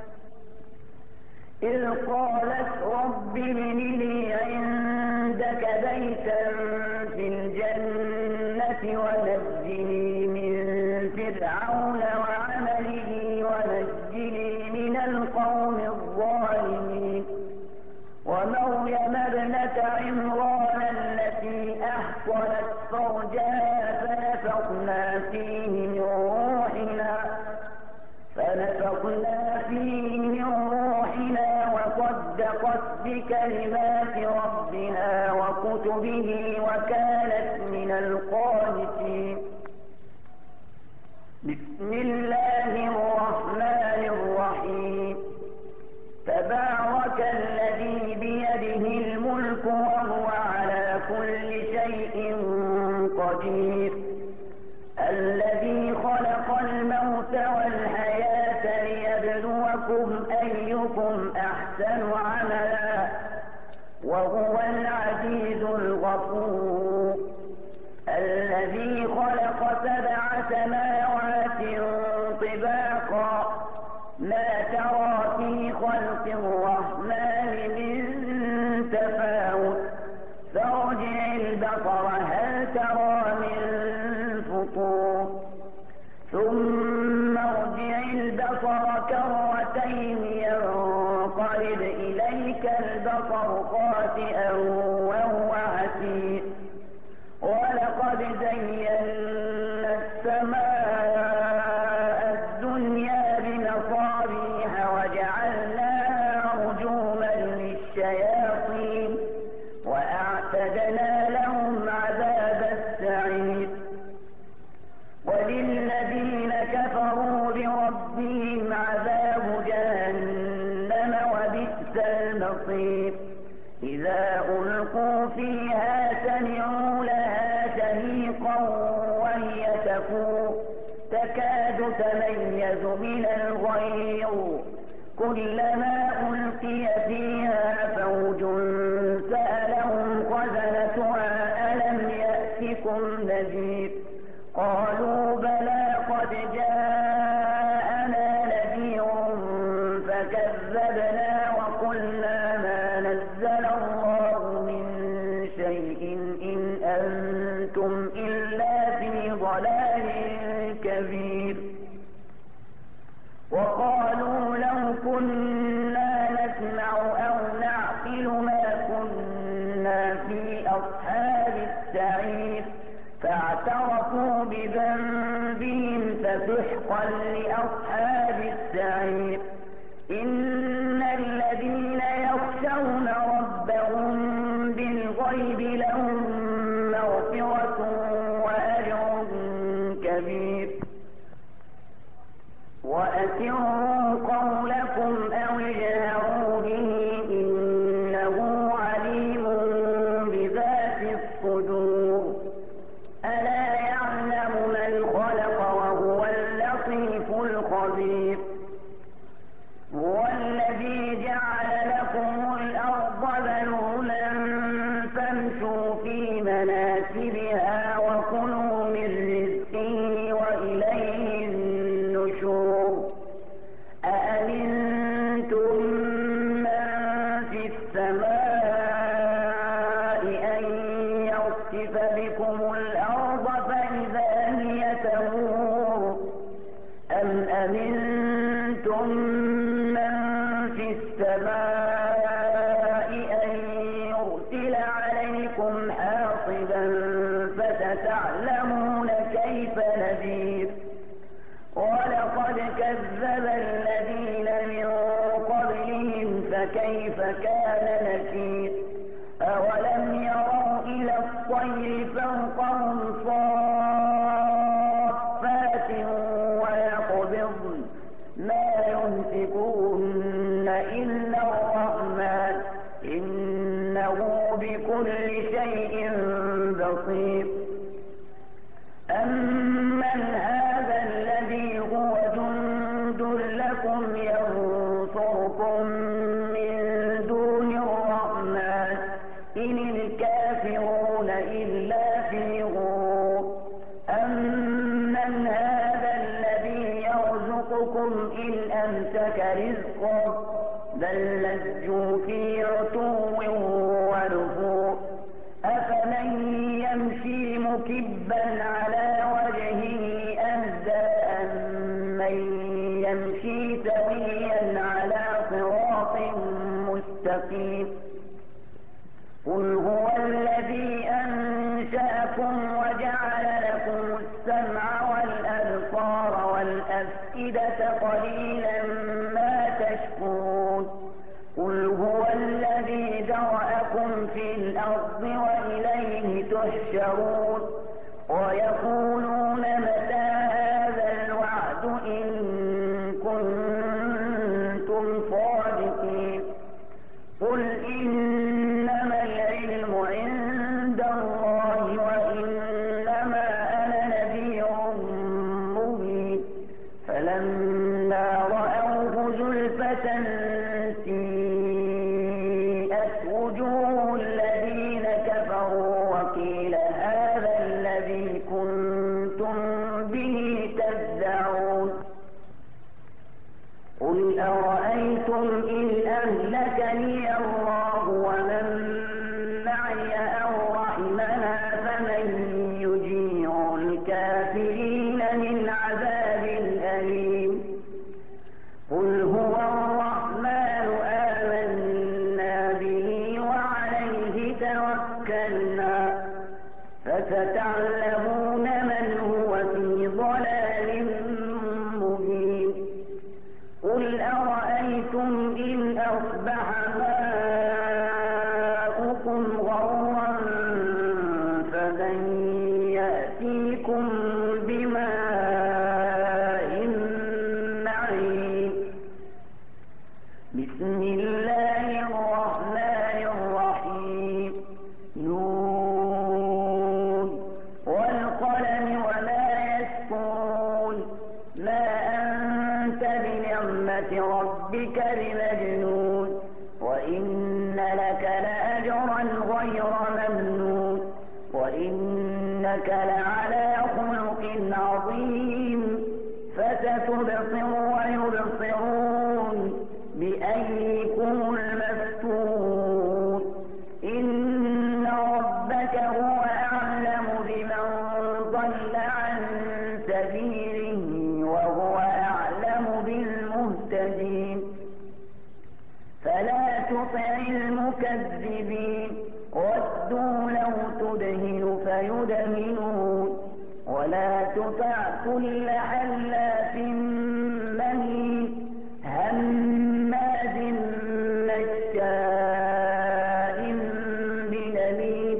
إذ قالت رب ابن لي عندك بيتا في الجنة ونجني من فرعون وعمله ونجني من القوم الظالمين. ومريم ابنة عمران التي أحصنت فرجها فنفخنا فيه من روحنا فنفخنا فيه من روحنا وصدقت بكلمات ربها وكتبه وكانت من القانتين. بسم الله الرحمن الرحيم. تبارك الذي بيده الملك وهو على كل شيء قدير. الذي خلق الموت والحياة ليبلوكم أيكم أحسن عملا وهو العزيز الغفور. الذي خلق سبع سماوات طباقا ما ترى في خلق الرحمن من تفاوت فارجع البصر هل ترى من فطور ثم ارجع البصر كرتين ينقلب إليك البصر خاسئا وهو حسير. ولقد زينا السماء الدنيا بمصابيح وجعلناها رجوما للشياطين وأعتدنا لهم بصير إذا ألقوا فيها سمعوا لها شهيقا وهي تفور تكاد تميز من الغيظ كلما ألقي فيها فوج سألهم خزنتها ألم يأتكم نذير قالوا بلى قد جاءنا نذير فكذبنا وقلنا ما نزل الله من شيء إن أنتم إلا في ضلال كبير وقالوا لو كنا نسمع أو نعقل ما كنا في أصحاب السعير فاعترفوا بذنبهم فسحقا لأصحاب السعير إن الذين يخشون ربهم بالغيب لهم مغفرة وأجر كبير وأسروا قولكم أو اجهروا به إنه عليم بذات الصدور ألا يعلم من خلق وهو اللطيف الخبير هو الذي جعل لكم الأرض ذلولا فامشوا في مناكبها وكلوا من رزقه وإليه النشور أأمنتم من في السماء أن يخسف بكم الأرض فإذا هي تمور أم أمنتم من في السماء أن يرسل عليكم حاصبا فستعلمون كيف نذير ولقد كذب الذين من قبلهم فكيف كان نكير أولم يروا إلى الطير فوقهم صافات ويقبضن ما يمسكهن إلا الرحمن إنه بكل شيء بصير أمن هذا الذي هو جند لكم ينصركم من دون الرحمن إن الكافرون إلا في غرور أمن هذا الذي يرزقكم إن أمسك رزقه بل لجوا في عتو ونفور أفمن يمشي مكبا على وجهه أهدى أمن يمشي سويا على صراط مستقيم قل هو الذي أنشأكم وجعل لكم السمع والأبصار والأفئدة قليلا ما تشكرون قل هو الذي ذرأكم في الأرض وإليه تحشرون ويقولون متى هذا الوعد إن كنتم صادقين قل إنما العلم عند الله وإنما أنا نذير مبين فلما رأوه زلفة سيئت وجوه الذين كفروا وقيل هذا الذي كنتم به تدعون قل أرأيتم إن أهلكني الله ومن معي أو رحمنا فمن يجير الكافرين من عذاب أليم قل هو الرحمن آمنا به وعليه توكلنا فستعلمون من هو في ضلال مبين قل أرأيتم إن أصبح ماؤكم غورا فمن يأتيكم بماء معين بسم الله الرحمن وإنك لعلى خلق عظيم فستبصر ويبصرون بأيكم المفتون إن ربك هو أعلم بمن ضل عن سبيله وهو أعلم بالمهتدين فلا تطع المكذبين ودوا لو تدهن فيدهنون ولا تطع كل حلاف مهين هماز مشاء بنميم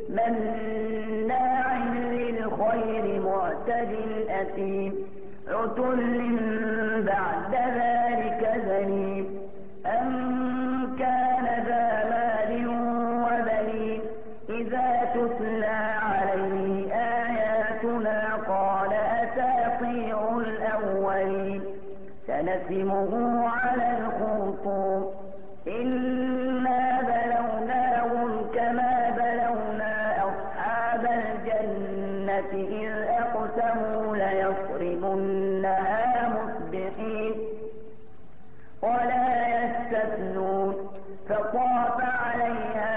مناع للخير معتد أثيم عتل بعد ذلك زنيم أن كان ذا مال وبنين إذا تتلى عليه آياتنا قال أساطير الأولين سنسمه على الخرطوم إنا بلوناهم كما بلونا أصحاب الجنة إذ أقسموا ليصرمنها مصبحين ولا يستثنون فطاف عليها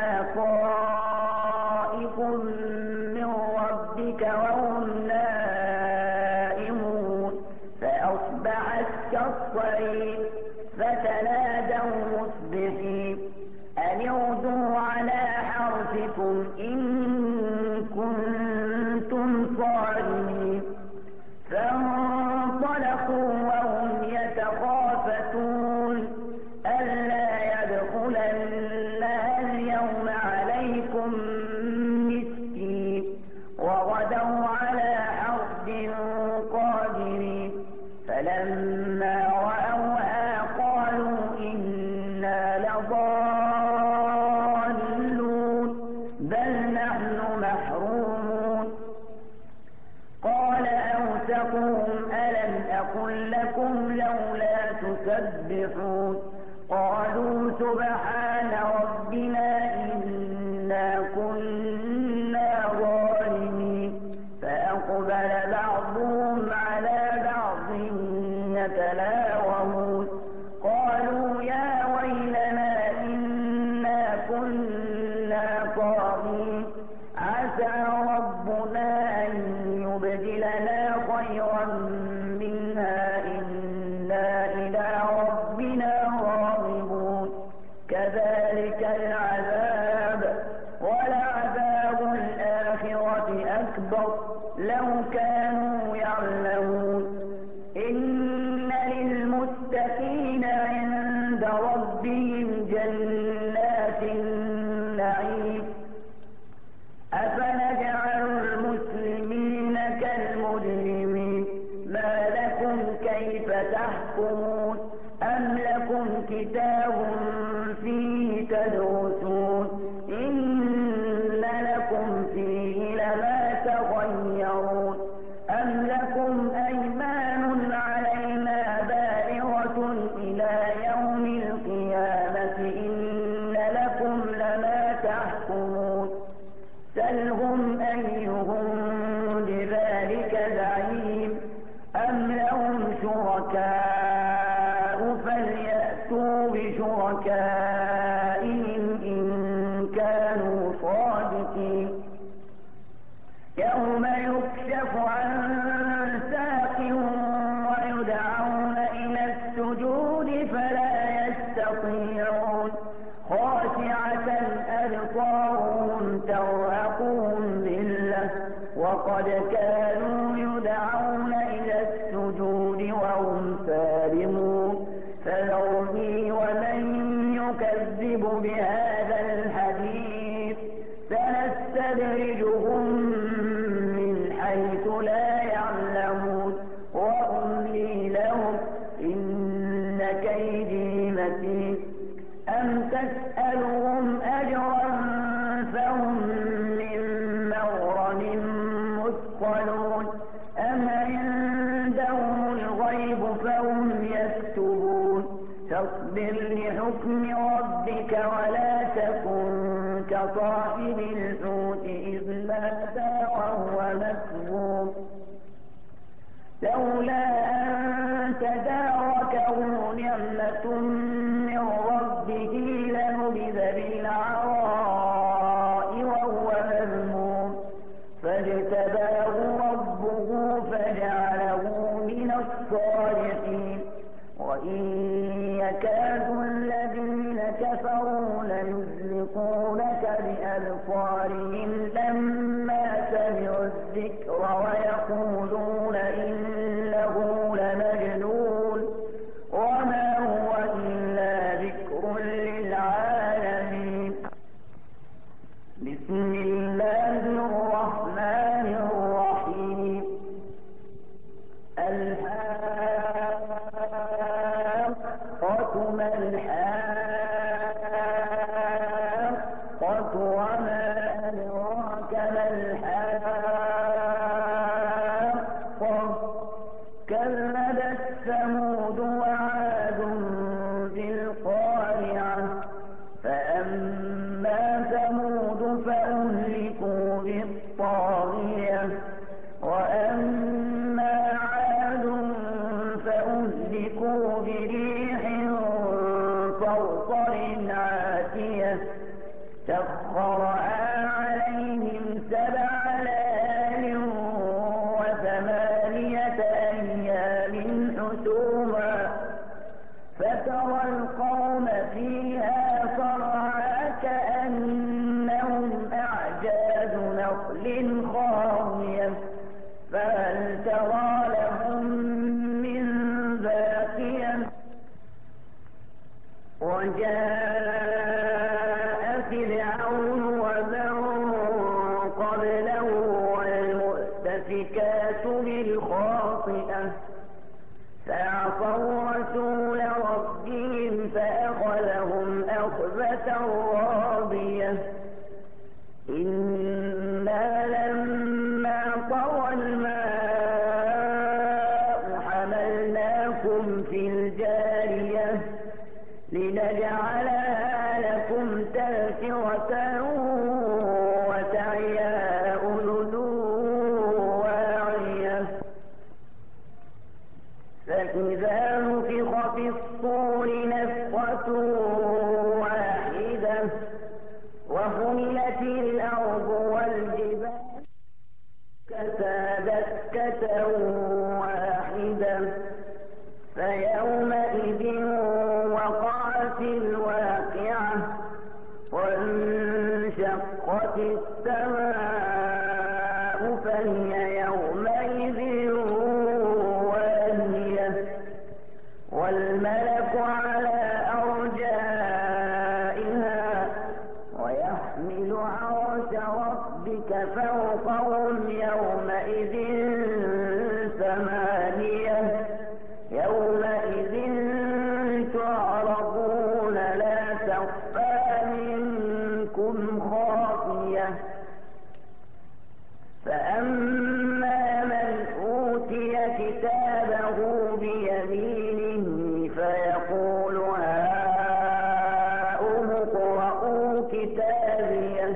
طائف من ربك وهم نائمون فأصبحت كالصريم فتنادوا مصبحين أن اغدوا على حرثكم إن كنتم صارمين فانطلقوا وهم يتخافتون ألا يدخلنها اليوم عليكم مسكين وغدوا على حرد قادرين فلما رأوها قالوا إنا لضالون بل نحن محرومون قال أوسطهم ألم أقل لكم لولا تسبحون قالوا سبحان ربنا إنا كنا ظالمين فأقبل بعضهم على بعض يتلاومون قالوا يا ويلنا إنا كنا طاغين عسى ربنا أن يبدلنا خيرا منها إنا إلى ربنا راغبون كذلك العذاب ولعذاب الآخرة أكبر لو كانوا يعلمون إن للمتقين عند ربهم جنات النعيم أفنجعل المسلمين كالمجرمين ما لكم كيف تحكمون أم لكم كتاب فيه تدرسون إن لكم فيه لما تخيرون أم لكم أيمان علينا بالغة إلى يوم القيامة إن لكم لما تحكمون سلهم أيهم بذلك زعيم أم لهم شركاء فليأتوا بشركائهم إن كانوا صادقين يوم يكشف عن ساق ويدعون إلى السجود فلا يستطيعون خاشعة أبصارهم ترهقهم ذلة وقد كانوا يدعون إلى السجود وهم سالمون فذرني ومن يكذب بهذا الحديث سنستدرجهم من حيث لا يعلمون وأملي لهم إن كيدي متين أم تسألهم أجرا فهم من مغرم مثقلون أم عندهم الغيب فهم يكتبون فاصبر لحكم ربك ولا تكن كصاحب الحوت إذ نادى وهو لولا أن تداركه نعمة من ربه لنبذ بالعراء وهو مذموم فاجتباه ربه فجعله من الصالحين وإن يكاد الذين كفروا ليزلقونك بأبصارهم لما سمعوا الذكر ويقولون إنه لمجنون وما هو إلا ذكر للعالمين. بسم الله الرحمن الرحيم. الحاقة ما الحاقة وما أدراك ما الحاقة كذبت ثمود وعاد بالقارعة فأما ثمود فأهلكوا بالطاغية وأما عاد فأهلكوا بريح صرصر عاتية سخرها عليهم سبع ليال وثمانية أيام حسوما فترى القوم فيها صرعى كأنهم أعجاز نخل خاوية فهل ترى لهم من باقية وجاء فرعون ومن قبله والمؤتفكات بالخاطئة فعصوا رسول ربهم فأخذهم أخذة رابية إنا لما طغى الماء حملناكم في الجارية لنجعلها لكم تذكرة وتعيها أذن واعية فإذا نفخ في الصور نفخة واحدة وحملت الأرض والجبال دكة واحدة فيومئذ وقعت الواقعة وانشقت السماء فهي يومئذ واهية والملك على أرجائها ويحمل عرش ربك فوقهم يومئذ ثمانية يومئذ تعرضون لا تخفى منكم خافية فأما من أوتي كتابه بيمينه فيقول هاؤم اقرءوا كتابيه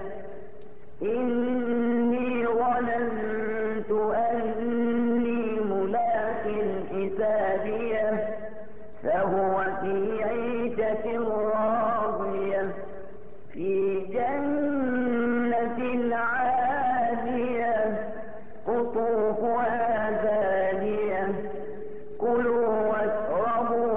إني ظننت أني ملاق حسابيه فهو في عيشة راضية في جنة عالية قطوفها دانية كلوا واشربوا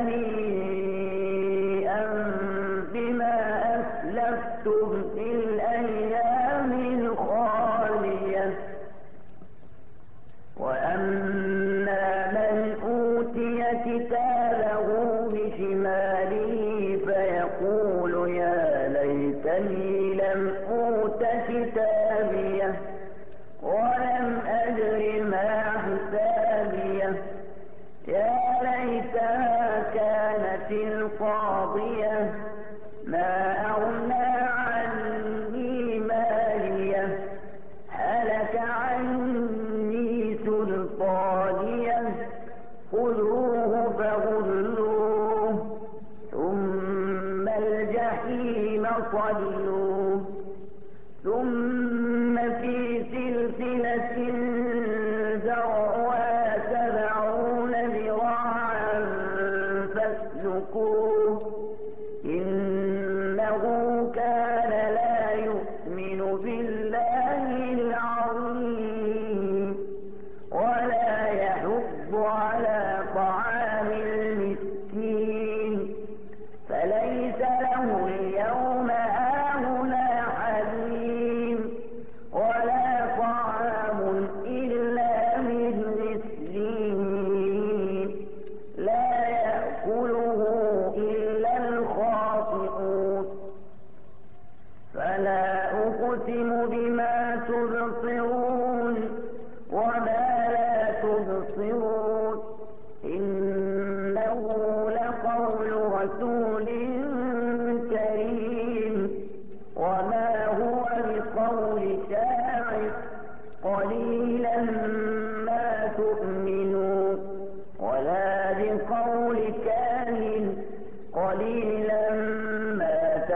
هنيئا بما أسلفتم في الأيام الخالية وأما من أوتي كتابه بشماله فيقول يا ليتني لم أوت كتابيه ولم أدر ما حسابيه يا ليتها كانت القاضية ما أغنى عني ماليه هلك عني سلطانيه خذوه فغلوه ثم الجحيم صلوه ثم في سلسلة ذرعها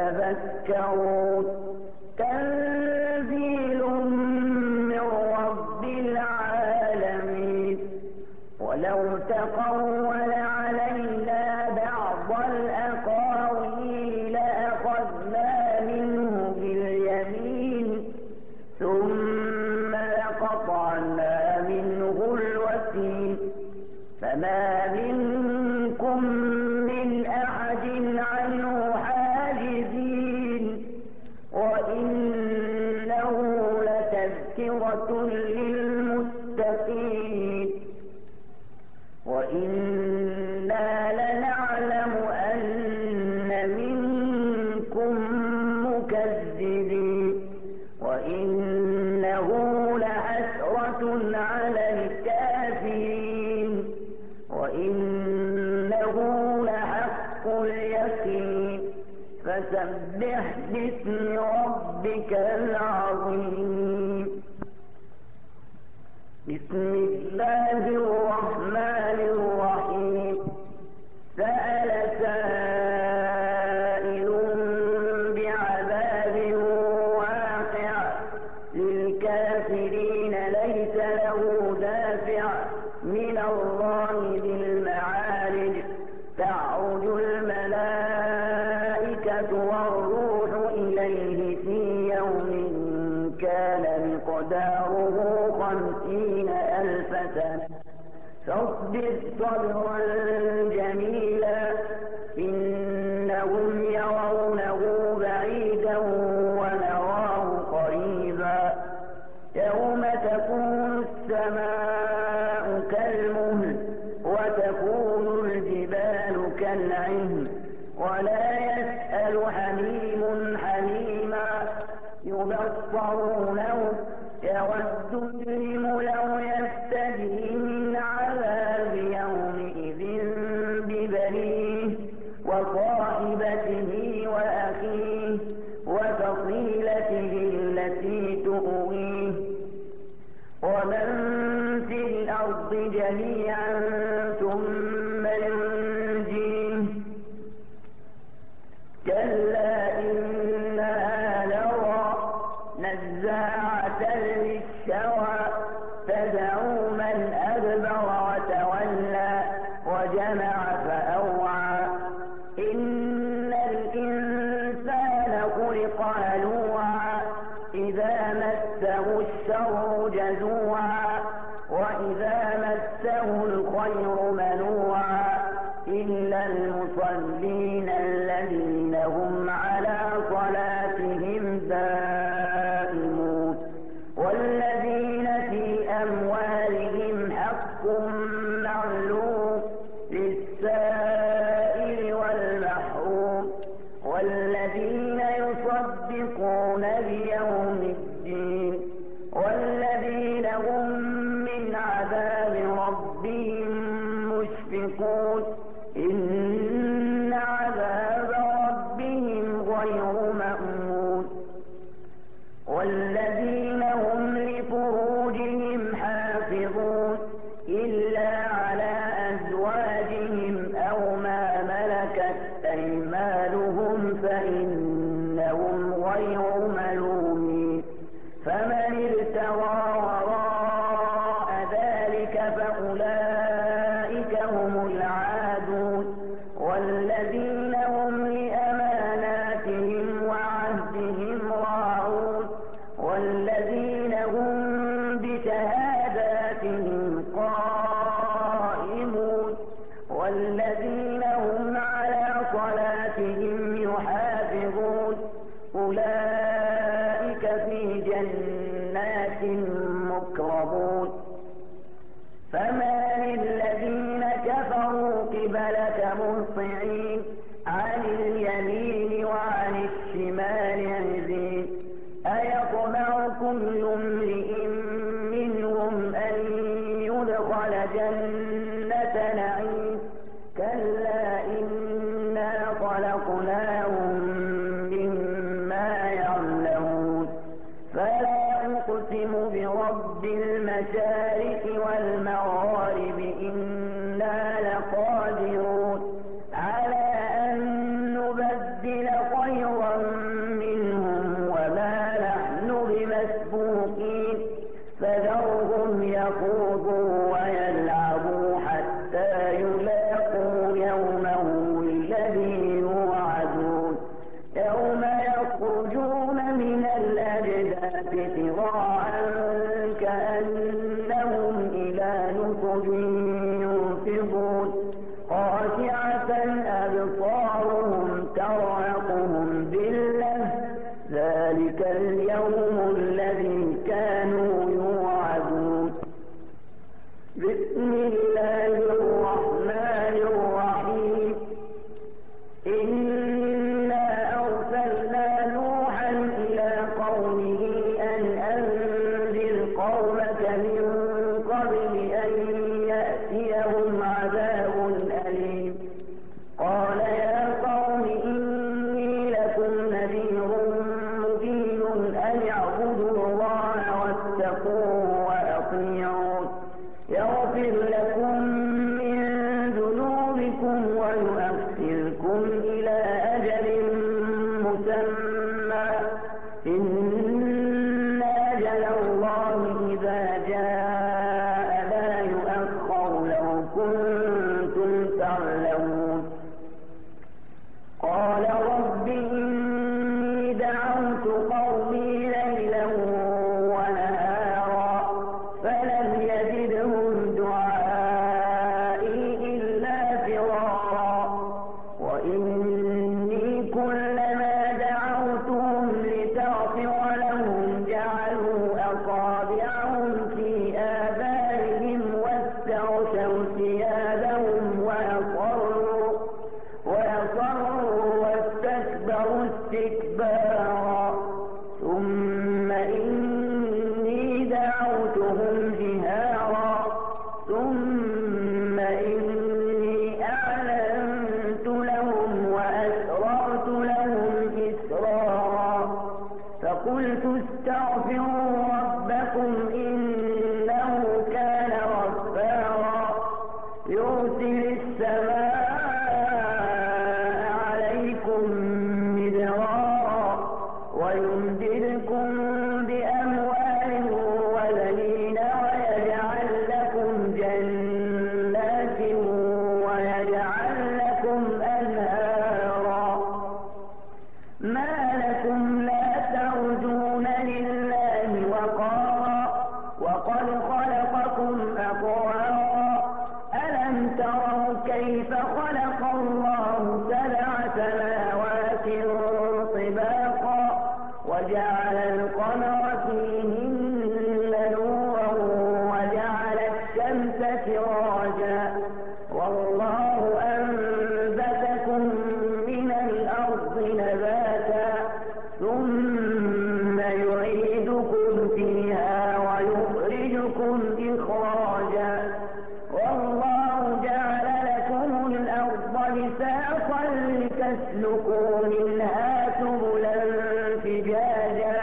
يتذكرون تنزيل من رب العالمين. ولو تقول علينا بعض الأقاويل لأخذنا منه باليمين ثم لقطعنا منه الوتين فما منكم من أحد عنه حاجزين. وإنه لتذكرة للمتقين وإنا لنعلم أن منكم مكذبين وإنه لحسرة على الكافرين وإنه لحق اليقين. فسبح باسم ربك العظيم. بسم الله الرحمن الرحيم. سأل سائل بعذاب واقع للكافرين ليس له دافع من الله ذي المعارج. تعرج الملائكة والروح إليه في يوم كان مقداره خمسين ألف سنة. فاصبر صبرا جميلا إنهم يرونه بعيدا ونراه قريبا. يوم تكون السماء كالمهل وتكون الجبال كالعهن ولا يسأل حميم حميما. يبصرونه يود المجرم لو يفتدي من عذاب يومئذ ببنيه وصاحبته وأخيه وفصيلته التي تؤويه ومن في الأرض جميعا ثم ينجيه. كلا إنها لظى نزاعة للشوى تدعو من أدبر وتولى وجمع فأوعى. إن الإنسان خلق هلوعا إذا مسه الشر جزوعا وإذا مسه الخير منوعا إلا المصلين الذين هم على صلاتهم دائمون والذين في أموالهم حق معلوم للسائل والمحروم والذين يصدقون بيوم الدين والذين هم من عذاب ربهم مشفقون. إن عذاب ربهم غير مأمون. والذين هم لفروجهم حافظون إلا على أزواجهم أو ما ملكت أيمانهم فإنهم غير ملومين. فمن ابتغى وراء ذلك فأولئك هم العادون. والذين هم لأماناتهم وعهدهم راعون والذين هم بشهاداتهم قائمون والذين هم على صلاتهم يحافظون. أولئك في جنات مكرمون. فما للذين كفروا قبلك مهطعين عن اليمين وعن الشمال عزين. أيطمع كل امرئ منهم أن يدخل جنة نعيم. كلا إنا خلقناهم مما يعلمون. سراعا كأنهم إلى نصب يوفضون خاشعة أبصارهم ترهقهم ذلة ذلك اليوم الذي كانوا يوعدون. بسم الله الرحمن الرحيم. إنا أرسلنا نوحا إلى قومه أن أنذر قومك من قبل أن يأتيهم عذاب أليم. قال يا قوم إني لكم نذير مبين أن اعبدوا الله واتقوه وأطيعون يغفر لكم من ذنوبكم ويؤخركم إلى أجل مسمى إن أجل الله إذا جاء لا يؤخر لو كنتم تعلمون. قال رب إني دعوت قومي ليلا ونهارا فلم يزدهم دعائي إلا فرارا وإني كلما دعوتهم لتغفر لهم جعلوا أصابعهم في آذانهم واستغشوا ثيابهم وأصروا وأصروا واستكبروا استكبارا ثم إني دعوتهم جهارا ثم إني أعلنت لهم وأسررت لهم إسرارا فقلت استغفروا ربكم إنه كان غفارا يرسل السماء عليكم مدرارا ويمددكم بأموال وبنين ويجعل لكم جنات ويجعل لكم أنهارا ما لكم لا ترجون لله وقارا وقد خلقكم أطوارا ألم تروا كيف خلق الله سبع سماوات طباقا وجعل القمر فيهن نورا وجعل الشمس سراجا والله أنبتكم من الأرض نباتا ثم يعيدكم فيها ويخرجكم إخراجا والله جعل لكم الأرض بساطا لتسلكوا منها سبلا فجاجا.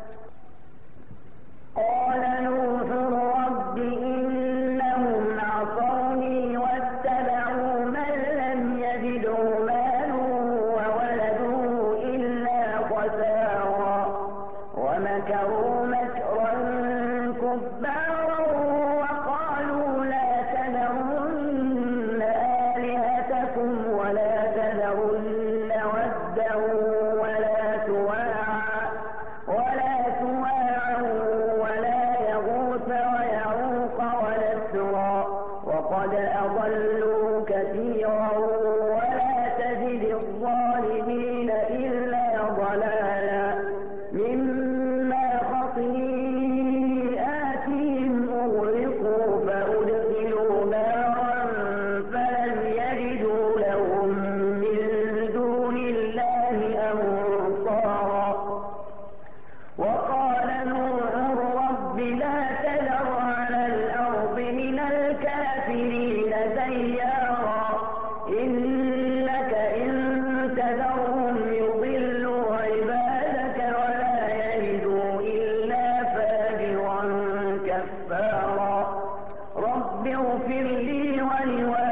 قال نوح رب إنهم عصوني واتبعوا من لم يزده ماله وولده إلا خسارا ومكروا مكرا كبارا وقالوا لا تذرن آلهتكم ولا تذرن ودا ولا سواعا ولا سواعا ولا يغوث ويعوق ونسرا وقد أضلوا كثيرا ولا تزد الظالمين إلا ضلالا مما خطيئاتهم أغرقوا فأدخلوا نارا فلم يجدوا لهم من دون الله أنصارا. وقال نوح رب لا تذر على الأرض من الكافرين ديارا إنك إن تذرهم يضلوا عبادك ولا يلدوا إلا فاجرا كفارا. رب اغفر لي ولوالدي